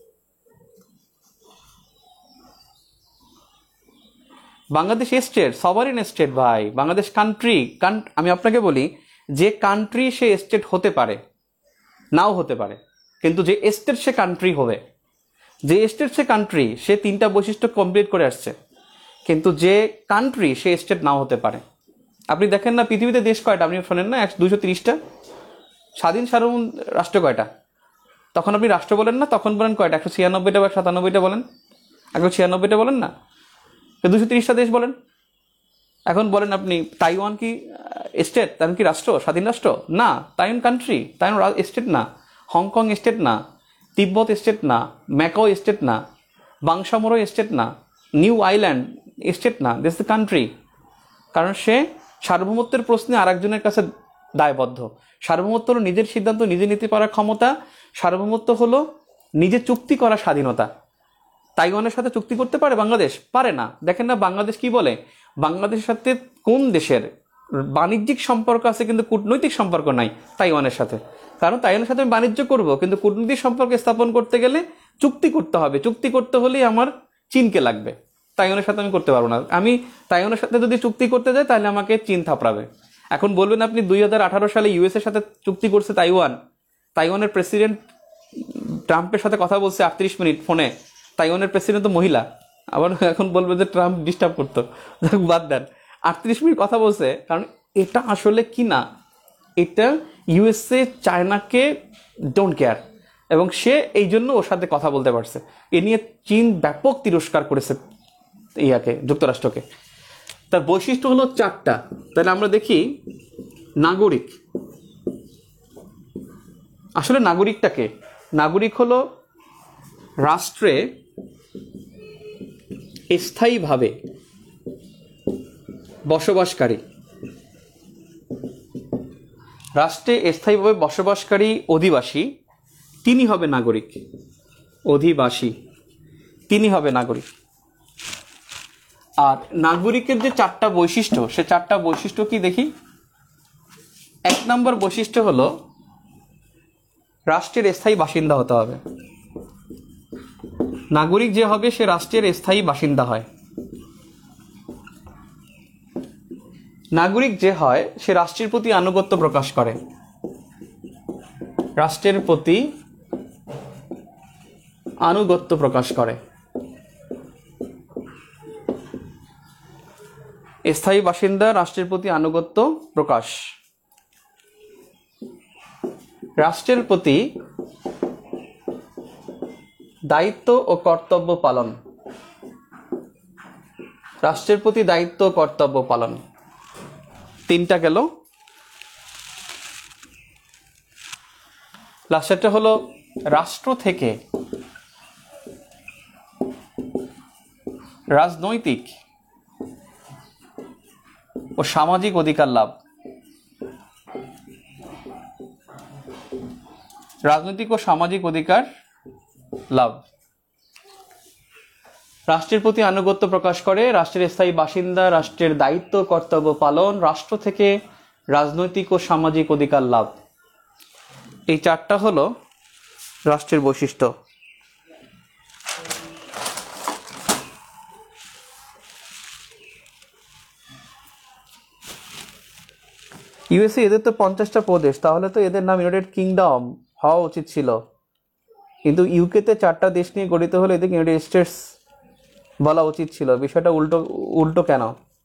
বাংলাদেশ স্টেট, সভারেন স্টেট ভাই, বাংলাদেশ কান্ট্রি। আমি আপনাকে বলি, যে কান্ট্রি সে স্টেট হতে পারে, নাও হতে পারে, কিন্তু যে স্টেট সে কান্ট্রি হবে, যে স্টেট সে কান্ট্রি, সে তিনটা বৈশিষ্ট্য কমপ্লিট করে আসছে, কিন্তু যে কান্ট্রি সে স্টেট নাও হতে পারে। আপনি দেখেন না পৃথিবীতে দেশ কয়টা, আপনি শোনেন না একশো দুইশো তিরিশটা, স্বাধীন সার্বভৌম রাষ্ট্র কয়টা, তখন আপনি রাষ্ট্র বলেন না, তখন বলেন কয়টা, একশো ছিয়ানব্বইটা বা সাতানব্বইটা বলেন, একশো ছিয়ানব্বইটা বলেন না, দুশো তিরিশটা দেশ বলেন। এখন বলেন আপনি তাইওয়ান কি স্টেট, তাইওয়ান কি রাষ্ট্র, স্বাধীন রাষ্ট্র? না, তাইওয়ান কান্ট্রি, তাইওয়ান স্টেট না। হংকং স্টেট না, তিব্বত স্টেট না, ম্যাকাও স্টেট না, বাংসামোরো স্টেট না, নিউ আইল্যান্ড স্টেট না, দিস দ্য কান্ট্রি। কারণ সে সার্বভৌমত্বের প্রশ্নে আরেকজনের কাছে দায়বদ্ধ। সার্বভৌমত্ব হলো নিজের সিদ্ধান্ত নিজে নিতে পারার ক্ষমতা, সার্বভৌমত্ব হলো নিজে চুক্তি করার স্বাধীনতা। তাইওয়ানের সাথে চুক্তি করতে পারে বাংলাদেশ? পারে না। দেখেন না বাংলাদেশ কি বলে, বাংলাদেশের সাথে কোন দেশের বাণিজ্যিক সম্পর্ক আছে কিন্তু কূটনৈতিক সম্পর্ক নাই তাইওয়ানের সাথে। কারণ তাইওয়ানের সাথে আমি বাণিজ্য করব, কিন্তু কূটনৈতিক সম্পর্ক স্থাপন করতে গেলে চুক্তি করতে হবে, চুক্তি করতে হলেই আমার চীনকে লাগবে, তাইওয়ানের সাথে আমি করতে পারবো না। আমি তাইওয়ানের সাথে যদি চুক্তি করতে যাই তাহলে আমাকে চীন থাপড়াবে। এখন বলবেন আপনি দুই হাজার আঠারো সালে ইউএস এর সাথে চুক্তি করছে তাইওয়ান, তাইওয়ানের প্রেসিডেন্ট ট্রাম্পের সাথে কথা বলছে আটত্রিশ মিনিট ফোনে, তাইওয়ানের প্রেসিডেন্ট তো মহিলা, আবার এখন বলবে যে ট্রাম্প ডিস্টার্ব করতো, বাদ দেন, আটত্রিশ মিনিট কথা বলছে। কারণ এটা আসলে কি না, এটা ইউএসএ চায়নাকে ডোন্ট কেয়ার, এবং সে এই জন্য ওর সাথে কথা বলতে পারছে। এ নিয়ে চীন ব্যাপক তিরস্কার করেছে ইয়াকে, যুক্তরাষ্ট্রকে। তার বৈশিষ্ট্য হলো চারটা। তাহলে আমরা দেখি নাগরিক, আসলে নাগরিকটাকে, নাগরিক হলো রাষ্ট্রে স্থায়ীভাবে বসবাসকারী, রাষ্ট্রে স্থায়ীভাবে বসবাসকারী অধিবাসী, তিনি হবে নাগরিক। অধিবাসী তিনি হবে নাগরিক। আর নাগরিকের যে চারটা বৈশিষ্ট্য, সে চারটা বৈশিষ্ট্য কি দেখি। এক নম্বর বৈশিষ্ট্য হলো রাষ্ট্রের স্থায়ী বাসিন্দা হতে হবে। নাগরিক যে হবে সে রাষ্ট্রের স্থায়ী বাসিন্দা হয়। নাগরিক যে হয় সে রাষ্ট্রের প্রতি আনুগত্য প্রকাশ করে, রাষ্ট্রের প্রতি আনুগত্য প্রকাশ করে। স্থায়ী বাসিন্দা, রাষ্ট্রের প্রতি আনুগত্য প্রকাশ, রাষ্ট্রের প্রতি দায়িত্ব ও কর্তব্য পালন, রাষ্ট্রের প্রতি দায়িত্ব ও কর্তব্য পালন। তিনটা গেল। লাস্টেরটা হলো রাষ্ট্র থেকে রাজনৈতিক ও সামাজিক অধিকার লাভ। রাজনৈতিক ও সামাজিক অধিকার লাভ রাষ্ট্রের প্রতি আনুগত্য প্রকাশ করে, রাষ্ট্রের স্থায়ী বাসিন্দা, রাষ্ট্রের দায়িত্ব কর্তব্য পালন, রাষ্ট্র থেকে রাজনৈতিক ও সামাজিক অধিকার লাভ। এই চারটা হলো রাষ্ট্রের বৈশিষ্ট্য। ইউএসএ এদের তো পঞ্চাশটা প্রদেশ, তাহলে তো এদের নাম ইউনাইটেড কিংডম হওয়া উচিত ছিল, কিন্তু ইউকেতে চারটা দেশ নিয়ে গঠিত হলে এদেরকে ইউনাইটেড স্টেটস বলা উচিত ছিল। বিষয়টা উল্টো উল্টো কেন?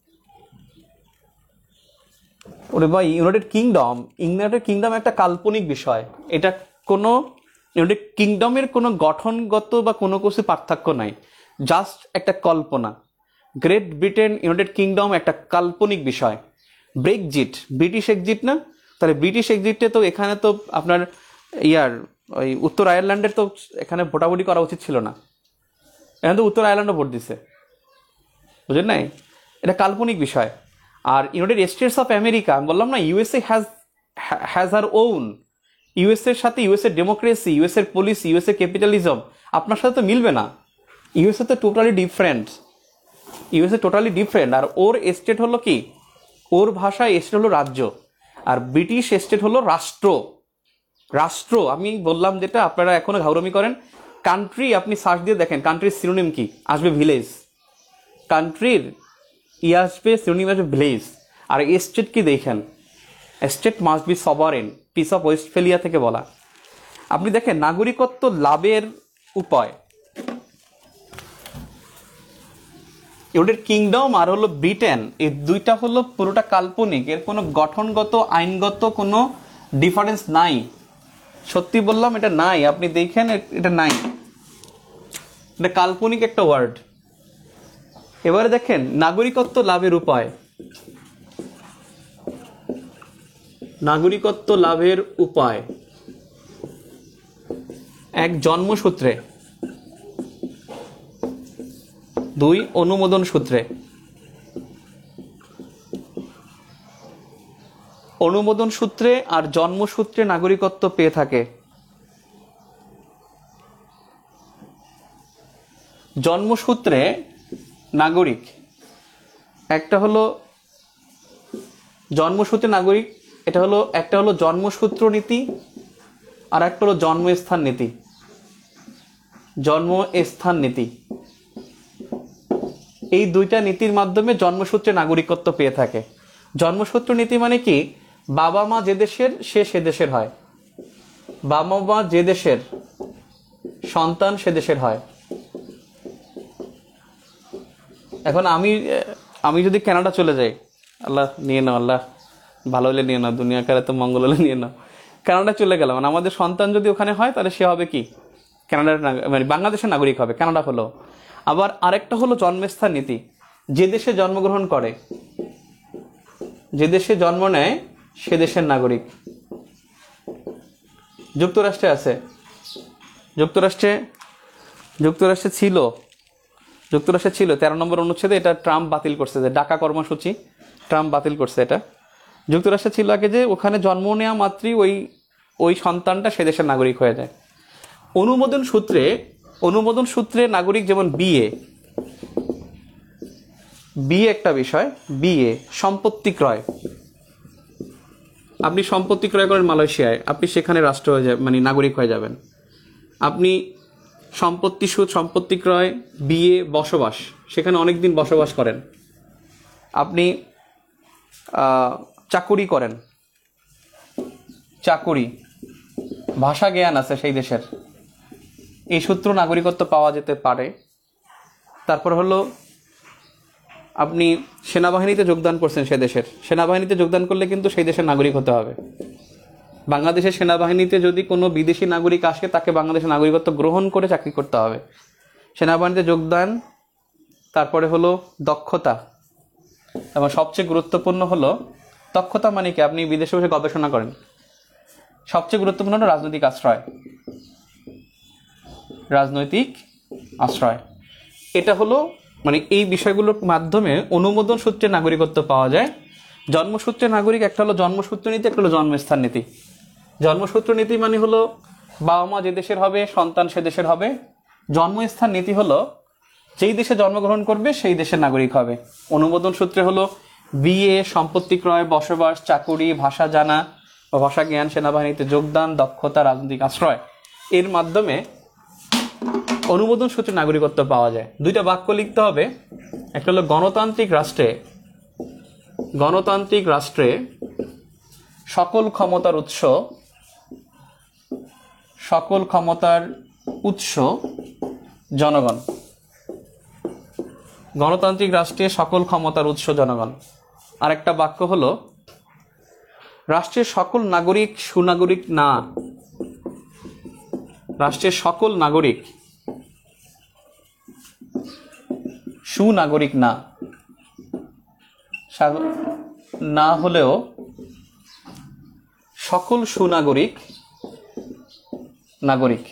ওরে ভাই, ইউনাইটেড কিংডম ইউনাইটেড কিংডম একটা কাল্পনিক বিষয়। এটা কোনো ইউনাইটেড কিংডমের কোনো গঠনগত বা কোনো কিছু পার্থক্য নাই, জাস্ট একটা কল্পনা। গ্রেট ব্রিটেন ইউনাইটেড কিংডম একটা কাল্পনিক বিষয়। ব্রেক্সিট ব্রিটিশ এক্সিট না? তাহলে ব্রিটিশ এক্সিটে তো এখানে তো আপনার ইয়ার ওই উত্তর আয়ারল্যান্ডের তো এখানে ভোটাভুটি করা উচিত ছিল না, এখানে তো উত্তর আয়ারল্যান্ডও ভোট দিছে, বুঝলেন নাই? এটা কাল্পনিক বিষয়। আর ইউনাইটেড স্টেটস অফ আমেরিকা, আমি বললাম না ইউএসএ হ্যাজ হ্যাজ আর ওন। ইউএসএর সাথে ইউএসএর ডেমোক্রেসি, ইউএসএর পলিসি, ইউএসএ ক্যাপিটালিজম আপনার সাথে তো মিলবে না। ইউএসএ তো totally different, USA totally different. আর ওর স্টেট হলো কি, ওর ভাষায় স্টেট হলো রাজ্য, আর ব্রিটিশ স্টেট হলো রাষ্ট্র। রাষ্ট্র আমি বললাম যেটা, আপনারা এখনো ঘাউরমি করেন। কান্ট্রি আপনি সার্চ দিয়ে দেখেন কান্ট্রির সিনোনিম কি, আসবে ভিলেজ। কান্ট্রির ই আসবে সিনোনিম আসবে ভিলেজ। আর স্টেট কি দেখেন, state must be sovereign, peace of Westphalia থেকে বলা। আপনি দেখেন নাগরিকত্ব লাভের উপায়, ইউনাইটেড কিংডম আর হলো ব্রিটেন, এই দুইটা হলো পুরোটা কাল্পনিক, এর কোনো গঠনগত আইনগত কোনো ডিফারেন্স নাই। সত্যি বললাম, এটা নাই। আপনি দেখেন এটা নাই, এটা কাল্পনিক একটা ওয়ার্ড। এবারে দেখেন নাগরিকত্ব লাভের উপায়। নাগরিকত্ব লাভের উপায় এক, জন্মসূত্রে। দুই, অনুমোদন সূত্রে। অনুমোদন সূত্রে আর জন্মসূত্রে নাগরিকত্ব পেয়ে থাকে। জন্মসূত্রে নাগরিক, একটা হলো জন্মসূত্রে নাগরিক, এটা হলো একটা হলো জন্মসূত্র নীতি, আর একটা হলো জন্মস্থান নীতি। জন্মস্থান নীতি, এই দুইটা নীতির মাধ্যমে জন্মসূত্রে নাগরিকত্ব পেয়ে থাকে। জন্মসূত্র নীতি মানে কি, বাবা মা যে দেশের সে সে দেশের হয়, বাবা মা যে দেশের সন্তান সে দেশের হয়। এখন আমি আমি যদি কানাডা চলে যাই, আল্লাহ নিয়ে নাও, আল্লাহ ভালো হলে নিয়ে নাও, দুনিয়া কারে তো মঙ্গল হলে নিয়ে নাও। কানাডা চলে গেলাম, মানে আমাদের সন্তান যদি ওখানে হয় তাহলে সে হবে কি, কানাডার মানে বাংলাদেশের নাগরিক হবে, কানাডা হলো। আবার আরেকটা হলো জন্মস্থান নীতি, যে দেশে জন্মগ্রহণ করে, যে দেশে জন্ম নেয় সে দেশের নাগরিক। যুক্তরাষ্ট্রে আছে, যুক্তরাষ্ট্রে যুক্তরাষ্ট্রে ছিল যুক্তরাষ্ট্রে ছিল তেরো নম্বর অনুচ্ছেদে, এটা ট্রাম্প বাতিল করছে, যে ডাকা কর্মসূচি ট্রাম্প বাতিল করছে। এটা যুক্তরাষ্ট্রে ছিল আগে, যে ওখানে জন্ম নেওয়া মাত্রই ওই ওই সন্তানটা সে দেশের নাগরিক হয়ে যায়। অনুমোদন সূত্রে অনুমোদন সূত্রে নাগরিক, যেমন বিয়ে বিয়ে একটা বিষয়। বিয়ে সম্পত্তি ক্রয়, আপনি সম্পত্তি ক্রয় করেন মালয়েশিয়ায়, আপনি সেখানে রাষ্ট্র হয়ে যাবেন, মানে নাগরিক হয়ে যাবেন। আপনি সম্পত্তি সুদ, সম্পত্তি ক্রয়, বিয়ে, বসবাস, সেখানে অনেক দিন বসবাস করেন। আপনি চাকুরি করেন, চাকুরি, ভাষা জ্ঞান আছে সেই দেশের, এই সূত্র নাগরিকত্ব পাওয়া যেতে পারে। তারপর হলো আপনি সেনাবাহিনীতে যোগদান করছেন, সে দেশের সেনাবাহিনীতে যোগদান করলে কিন্তু সেই দেশের নাগরিক হতে হবে। বাংলাদেশের সেনাবাহিনীতে যদি কোনো বিদেশি নাগরিক আসে, তাকে বাংলাদেশের নাগরিকত্ব গ্রহণ করে চাকরি করতে হবে। সেনাবাহিনীতে যোগদান, তারপরে হলো দক্ষতা, এবং সবচেয়ে গুরুত্বপূর্ণ হলো দক্ষতা মানে কি, আপনি বিদেশে বসে গবেষণা করেন, সবচেয়ে গুরুত্বপূর্ণ হলো রাজনৈতিক আশ্রয়। রাজনৈতিক আশ্রয় এটা হলো মানে এই বিষয়গুলোর মাধ্যমে অনুমোদন সূত্রে নাগরিকত্ব পাওয়া যায়। জন্মসূত্রে নাগরিক একটা হলো জন্মসূত্র নীতি, একটা হলো জন্মস্থান নীতি। জন্মসূত্র নীতি মানে হলো বাবা মা যে দেশের হবে সন্তান সে দেশের হবে। জন্মস্থান নীতি হলো যেই দেশে জন্মগ্রহণ করবে সেই দেশের নাগরিক হবে। অনুমোদন সূত্রে হলো বিয়ে, সম্পত্তি ক্রয়, বসবাস, চাকুরি, ভাষা জানা বা ভাষা জ্ঞান, সেনাবাহিনীতে যোগদান, দক্ষতা, রাজনৈতিক আশ্রয় এর মাধ্যমে অনুমোদন সূত্রে নাগরিকত্ব পাওয়া যায়। দুইটা বাক্য লিখতে হবে, একটা হলো গণতান্ত্রিক রাষ্ট্রে গণতান্ত্রিক রাষ্ট্রে সকল ক্ষমতার উৎস সকল ক্ষমতার উৎস জনগণ। গণতান্ত্রিক রাষ্ট্রে সকল ক্ষমতার উৎস জনগণ। আরেকটা বাক্য হলো রাষ্ট্রের সকল নাগরিক সুনাগরিক না। রাষ্ট্রের সকল নাগরিক সুনাগরিক না না হলেও সকল সুনাগরিক নাগরিক।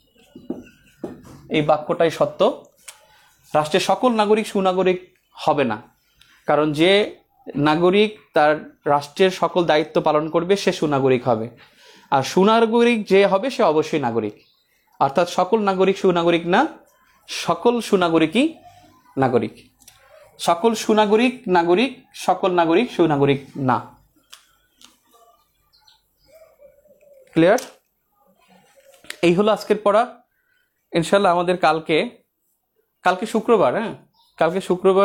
এই বাক্যটাই সত্য। রাষ্ট্রের সকল নাগরিক সুনাগরিক হবে না, কারণ যে নাগরিক তার রাষ্ট্রের সকল দায়িত্ব পালন করবে সে সুনাগরিক হবে, আর সুনাগরিক যে হবে সে অবশ্যই নাগরিক। অর্থাৎ সকল নাগরিক সুনাগরিক না, সকল সুনাগরিকই নাগরিক। সকল সুনাগরিক নাগরিক, সকল নাগরিক সুনাগরিক না। ক্লিয়ার? এই হলো আজকের পড়া। ইনশাল্লাহ আমাদের কালকে কালকে শুক্রবার, হ্যাঁ কালকে শুক্রবার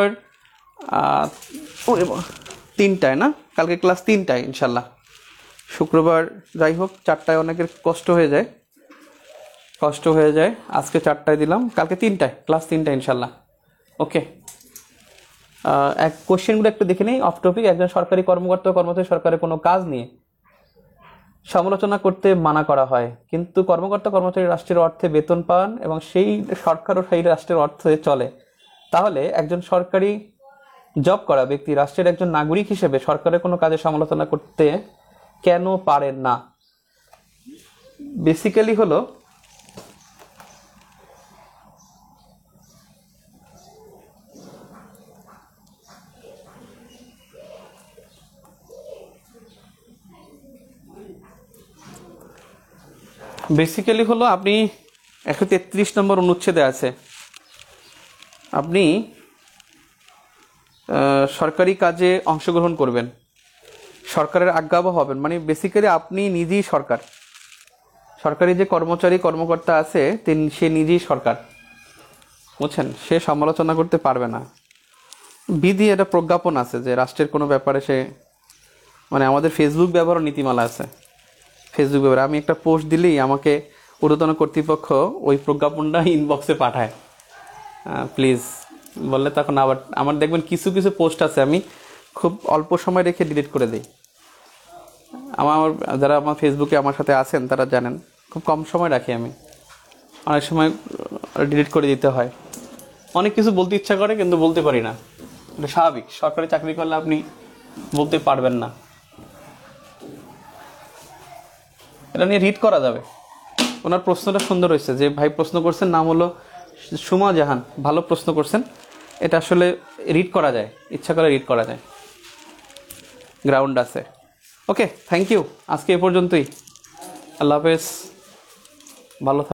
তিনটায় না, কালকে ক্লাস তিনটায় ইনশাল্লাহ। শুক্রবার যাই হোক চারটায় অনেকের কষ্ট হয়ে যায় কষ্ট হয়ে যায় আজকে চারটায় দিলাম, কালকে তিনটায় ক্লাস তিনটায় ইনশাল্লাহ। ওকে, এক কোশ্চেনগুলো একটু দেখে নেই অফ টপিক। একজন সরকারি কর্মকর্তা কর্মচারী সরকারের কোনো কাজ নিয়ে সমালোচনা করতে মানা করা হয়, কিন্তু কর্মকর্তা কর্মচারী রাষ্ট্রের অর্থে বেতন পান এবং সেই সরকারও সেই রাষ্ট্রের অর্থে চলে, তাহলে একজন সরকারি জব করা ব্যক্তি রাষ্ট্রের একজন নাগরিক হিসেবে সরকারের কোনো কাজে সমালোচনা করতে কেন পারেন না? বেসিক্যালি হলো বেসিক্যালি হলো আপনি একশো তেত্রিশ নম্বর অনুচ্ছেদে আছে, আপনি সরকারি কাজে অংশগ্রহণ করবেন, সরকারের আজ্ঞাবহ হবেন, মানে বেসিক্যালি আপনি নিজেই সরকার। সরকারি যে কর্মচারী কর্মকর্তা আছে তিনি সে নিজেই সরকার, বুঝছেন? সে সমালোচনা করতে পারবে না। বিধি এটা প্রজ্ঞাপন আছে যে রাষ্ট্রের কোনো ব্যাপারে সে, মানে আমাদের ফেসবুক ব্যবহার নীতিমালা আছে। ফেসবুক ব্যবহার আমি একটা পোস্ট দিলেই আমাকে ঊর্ধ্বতন কর্তৃপক্ষ ওই প্রজ্ঞাপনটা ইনবক্সে পাঠায়, প্লিজ বললে তখন আবার আমার দেখবেন কিছু কিছু পোস্ট আছে আমি খুব অল্প সময় রেখে ডিলিট করে দিই। আমার যারা আমার ফেসবুকে আমার সাথে আছেন তারা জানেন খুব কম সময় রাখি আমি, অনেক সময় ডিলিট করে দিতে হয়। অনেক কিছু বলতে ইচ্ছা করে কিন্তু বলতে পারি না, এটা স্বাভাবিক। সরকারি চাকরি করলে আপনি বলতে পারবেন না। এটা নিয়ে রিড করা যাবে। ওনার প্রশ্নটা সুন্দর হয়েছে, যে ভাই প্রশ্ন করছেন, নাম হলো সুমা জাহান, ভালো প্রশ্ন করছেন। এটা আসলে রিড করা যায়, ইচ্ছা করে রিড করা যায়, গ্রাউন্ড আছে। Okay, thank you. আজকে এ পর্যন্তই। আল্লাহ হাফেজ, ভালো